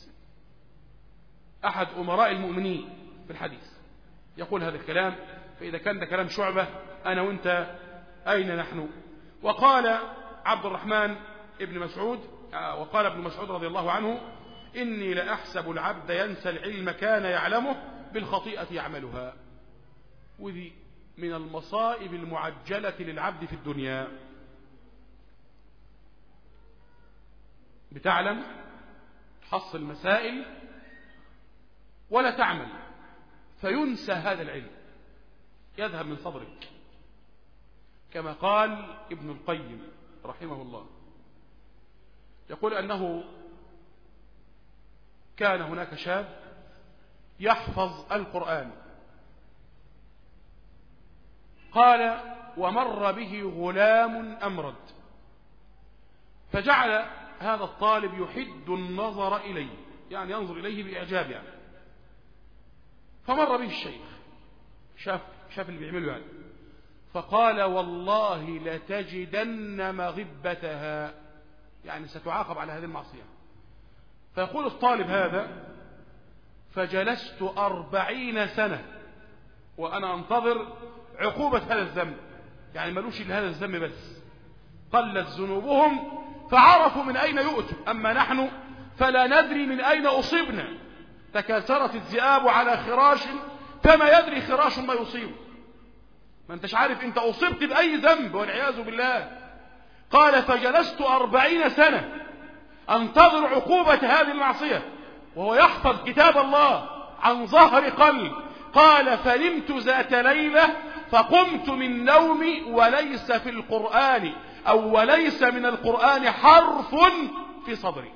أحد أمراء المؤمنين في الحديث يقول هذا الكلام. فإذا كان ده كلام شعبة أنا وإنت أين نحن؟ وقال عبد الرحمن ابن مسعود وقال ابن مسعود رضي الله عنه إني لأحسب العبد ينسى العلم كان يعلمه بالخطيئة يعملها. وذي من المصائب المعجلة للعبد في الدنيا، بتعلم تحصل مسائل ولا تعمل فينسى هذا العلم، يذهب من صدرك، كما قال ابن القيم رحمه الله يقول أنه كان هناك شاب يحفظ القرآن، قال ومر به غلام أمرد فجعل هذا الطالب يحد النظر إليه، يعني ينظر إليه بإعجاب يعني. فمر به الشيخ شاف شاف اللي بيعمله يعني، فقال والله لتجدن مغبتها، يعني ستعاقب على هذه المعصية. فيقول الطالب هذا فجلست أربعين سنة وأنا أنتظر عقوبة هذا الذنب، يعني ملوش إلا هذا الذنب بس، قلت ذنوبهم فعرفوا من أين يؤتوا، أما نحن فلا ندري من أين أصبنا، تكاثرت الذئاب على خراش فما يدري خراش ما يصيب، ما انتش عارف انت أصبت بأي ذنب والعياذ بالله. قال فجلست أربعين سنة أنتظر عقوبة هذه المعصية وهو يحفظ كتاب الله عن ظهر قلب. قال فنمت ذات ليلة فقمت من نومي وليس في القرآن أو وليس من القرآن حرف في صدري،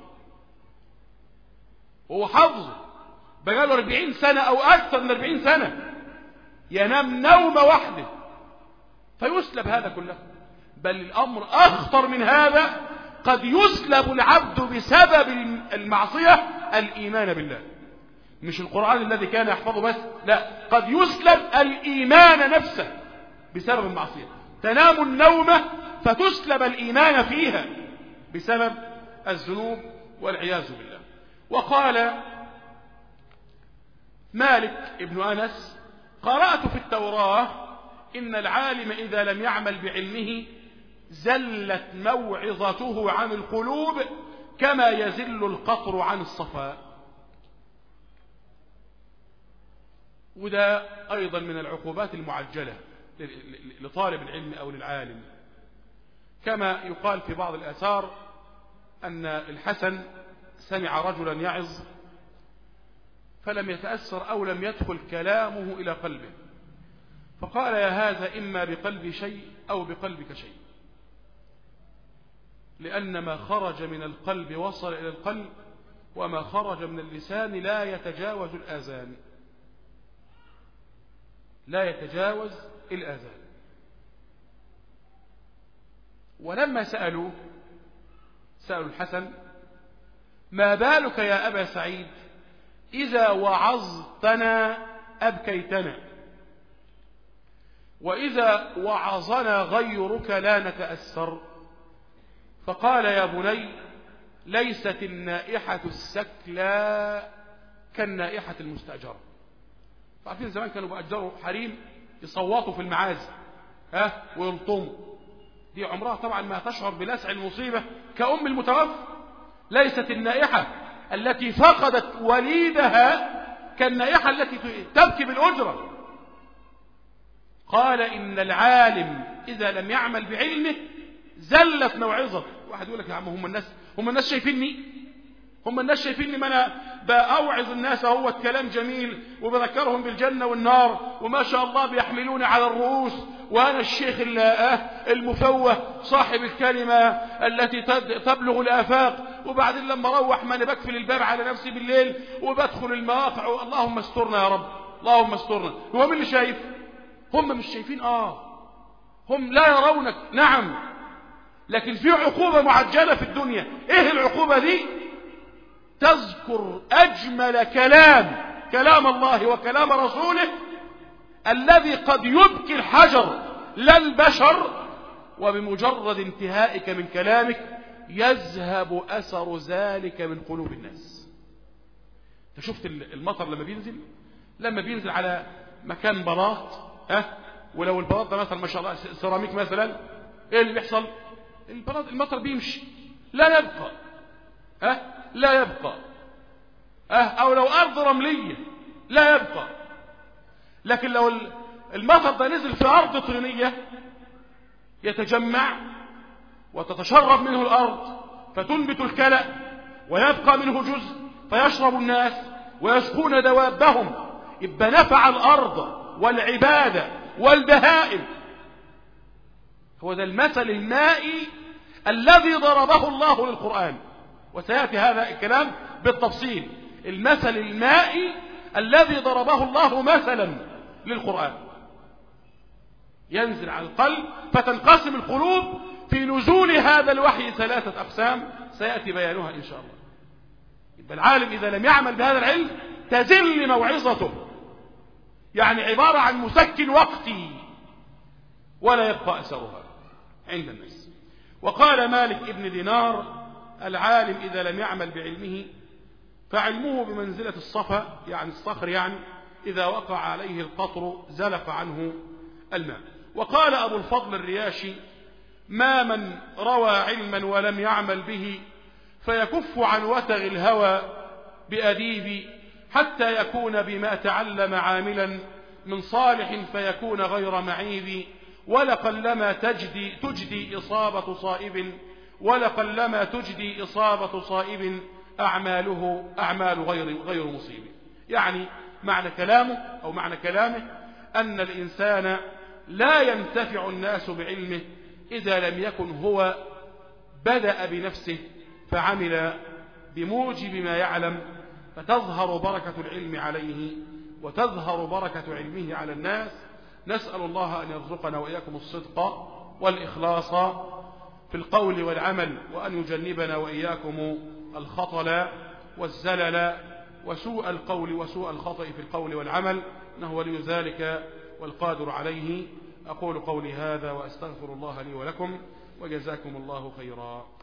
وهو حفظه بقاله أربعين سنة أو أكثر من أربعين سنة، ينام نوم وحده فيسلب هذا كله. بل الأمر أخطر من هذا، قد يسلب العبد بسبب المعصية الإيمان بالله، مش القرآن الذي كان يحفظه بس، لا، قد يسلب الإيمان نفسه بسبب المعصية. تنام النومة فتسلب الإيمان فيها بسبب الذنوب والعياذ بالله. وقال مالك ابن أنس قرأت في التوراة إن العالم إذا لم يعمل بعلمه زلت موعظته عن القلوب كما يزل القطر عن الصفاء. وده أيضا من العقوبات المعجلة لطالب العلم أو للعالم، كما يقال في بعض الآثار أن الحسن سمع رجلا يعظ فلم يتأثر أو لم يدخل كلامه إلى قلبه، فقال يا هذا إما بقلبي شيء أو بقلبك شيء، لأن ما خرج من القلب وصل إلى القلب وما خرج من اللسان لا يتجاوز الآذان، لا يتجاوز الآذان. ولما سألوه سألوا الحسن: ما بالك يا أبا سعيد إذا وعظتنا أبكيتنا، وإذا وعظنا غيرك لا نتأثر؟ فقال: يا بني، ليست النائحة السكلى كالنائحة المستأجرة. عارفين زمان كانوا بأجروا حريم يصوتوا في المعازي ها ويلطموا، دي عمرها طبعا ما تشعر بلسع المصيبة كأم المتوفى. ليست النائحة التي فقدت وليدها كالنائحة التي تبكي بالأجرة. قال: إن العالم إذا لم يعمل بعلمه زلت موعظته. واحد يقول لك: يا عم هم الناس هم الناس شايفيني هم الناس شايفيني ما أنا بأوعظ الناس هو كلام جميل وبذكرهم بالجنة والنار وما شاء الله بيحملوني على الرؤوس، وأنا الشيخ المفوه صاحب الكلمة التي تبلغ الآفاق، وبعدين لما أروح ما أنا بقفل الباب على نفسي بالليل وبدخل المواقع. اللهم استرنا يا رب، اللهم استرنا. هو من اللي شايف؟ هم مش شايفين. آه هم لا يرونك، نعم، لكن في عقوبة معجلة في الدنيا. إيه العقوبة دي؟ تذكر أجمل كلام كلام الله وكلام رسوله الذي قد يبكي الحجر لا البشر، وبمجرد انتهائك من كلامك يذهب أثر ذلك من قلوب الناس. انت شفت المطر لما بينزل لما بينزل على مكان بلاط ها، ولو البلاط ده مثلا ما شاء الله سيراميك مثلا، ايه اللي بيحصل؟ البلاط المطر بيمشي لا يبقى ها لا يبقى ها، او لو ارض رمليه لا يبقى. لكن لو المطر ده نزل في ارض طينيه يتجمع وتتشرب منه الارض فتنبت الكلأ ويبقى منه جزء فيشرب الناس ويسقون دوابهم. يبقى نفع الارض والعباده والبهائم. هو ذا المثل المائي الذي ضربه الله للقرآن، وسيأتي هذا الكلام بالتفصيل. المثل المائي الذي ضربه الله مثلا للقرآن ينزل على القلب فتنقسم القلوب في نزول هذا الوحي ثلاثة أقسام سيأتي بيانها إن شاء الله. يبقى العالم إذا لم يعمل بهذا العلم تزل موعظته، يعني عبارة عن مسكن وقتي ولا يبقى أثرها عند الناس. وقال مالك ابن دينار: العالم إذا لم يعمل بعلمه فعلمه بمنزلة الصفا، يعني الصخر، يعني إذا وقع عليه القطر زلق عنه الماء. وقال أبو الفضل الرياشي: ما من روى علما ولم يعمل به فيكف عن وتغ الهوى بأديب حتى يكون بما تعلم عاملا من صالح فيكون غير معيب. ولقلما تجدي تجدي إصابة صائب ولقلما تجدي إصابة صائب أعماله أعمال غير غير مصيب. يعني معنى كلامه أو معنى كلامه أن الإنسان لا ينتفع الناس بعلمه إذا لم يكن هو بدأ بنفسه فعمل بموجب ما يعلم، فتظهر بركة العلم عليه وتظهر بركة علمه على الناس. نسأل الله أن يرزقنا وإياكم الصدق والإخلاص في القول والعمل، وأن يجنبنا وإياكم الخطل والزلل وسوء القول وسوء الخطأ في القول والعمل، إنه ولي ذلك والقادر عليه. أقول قولي هذا وأستغفر الله لي ولكم، وجزاكم الله خيرا.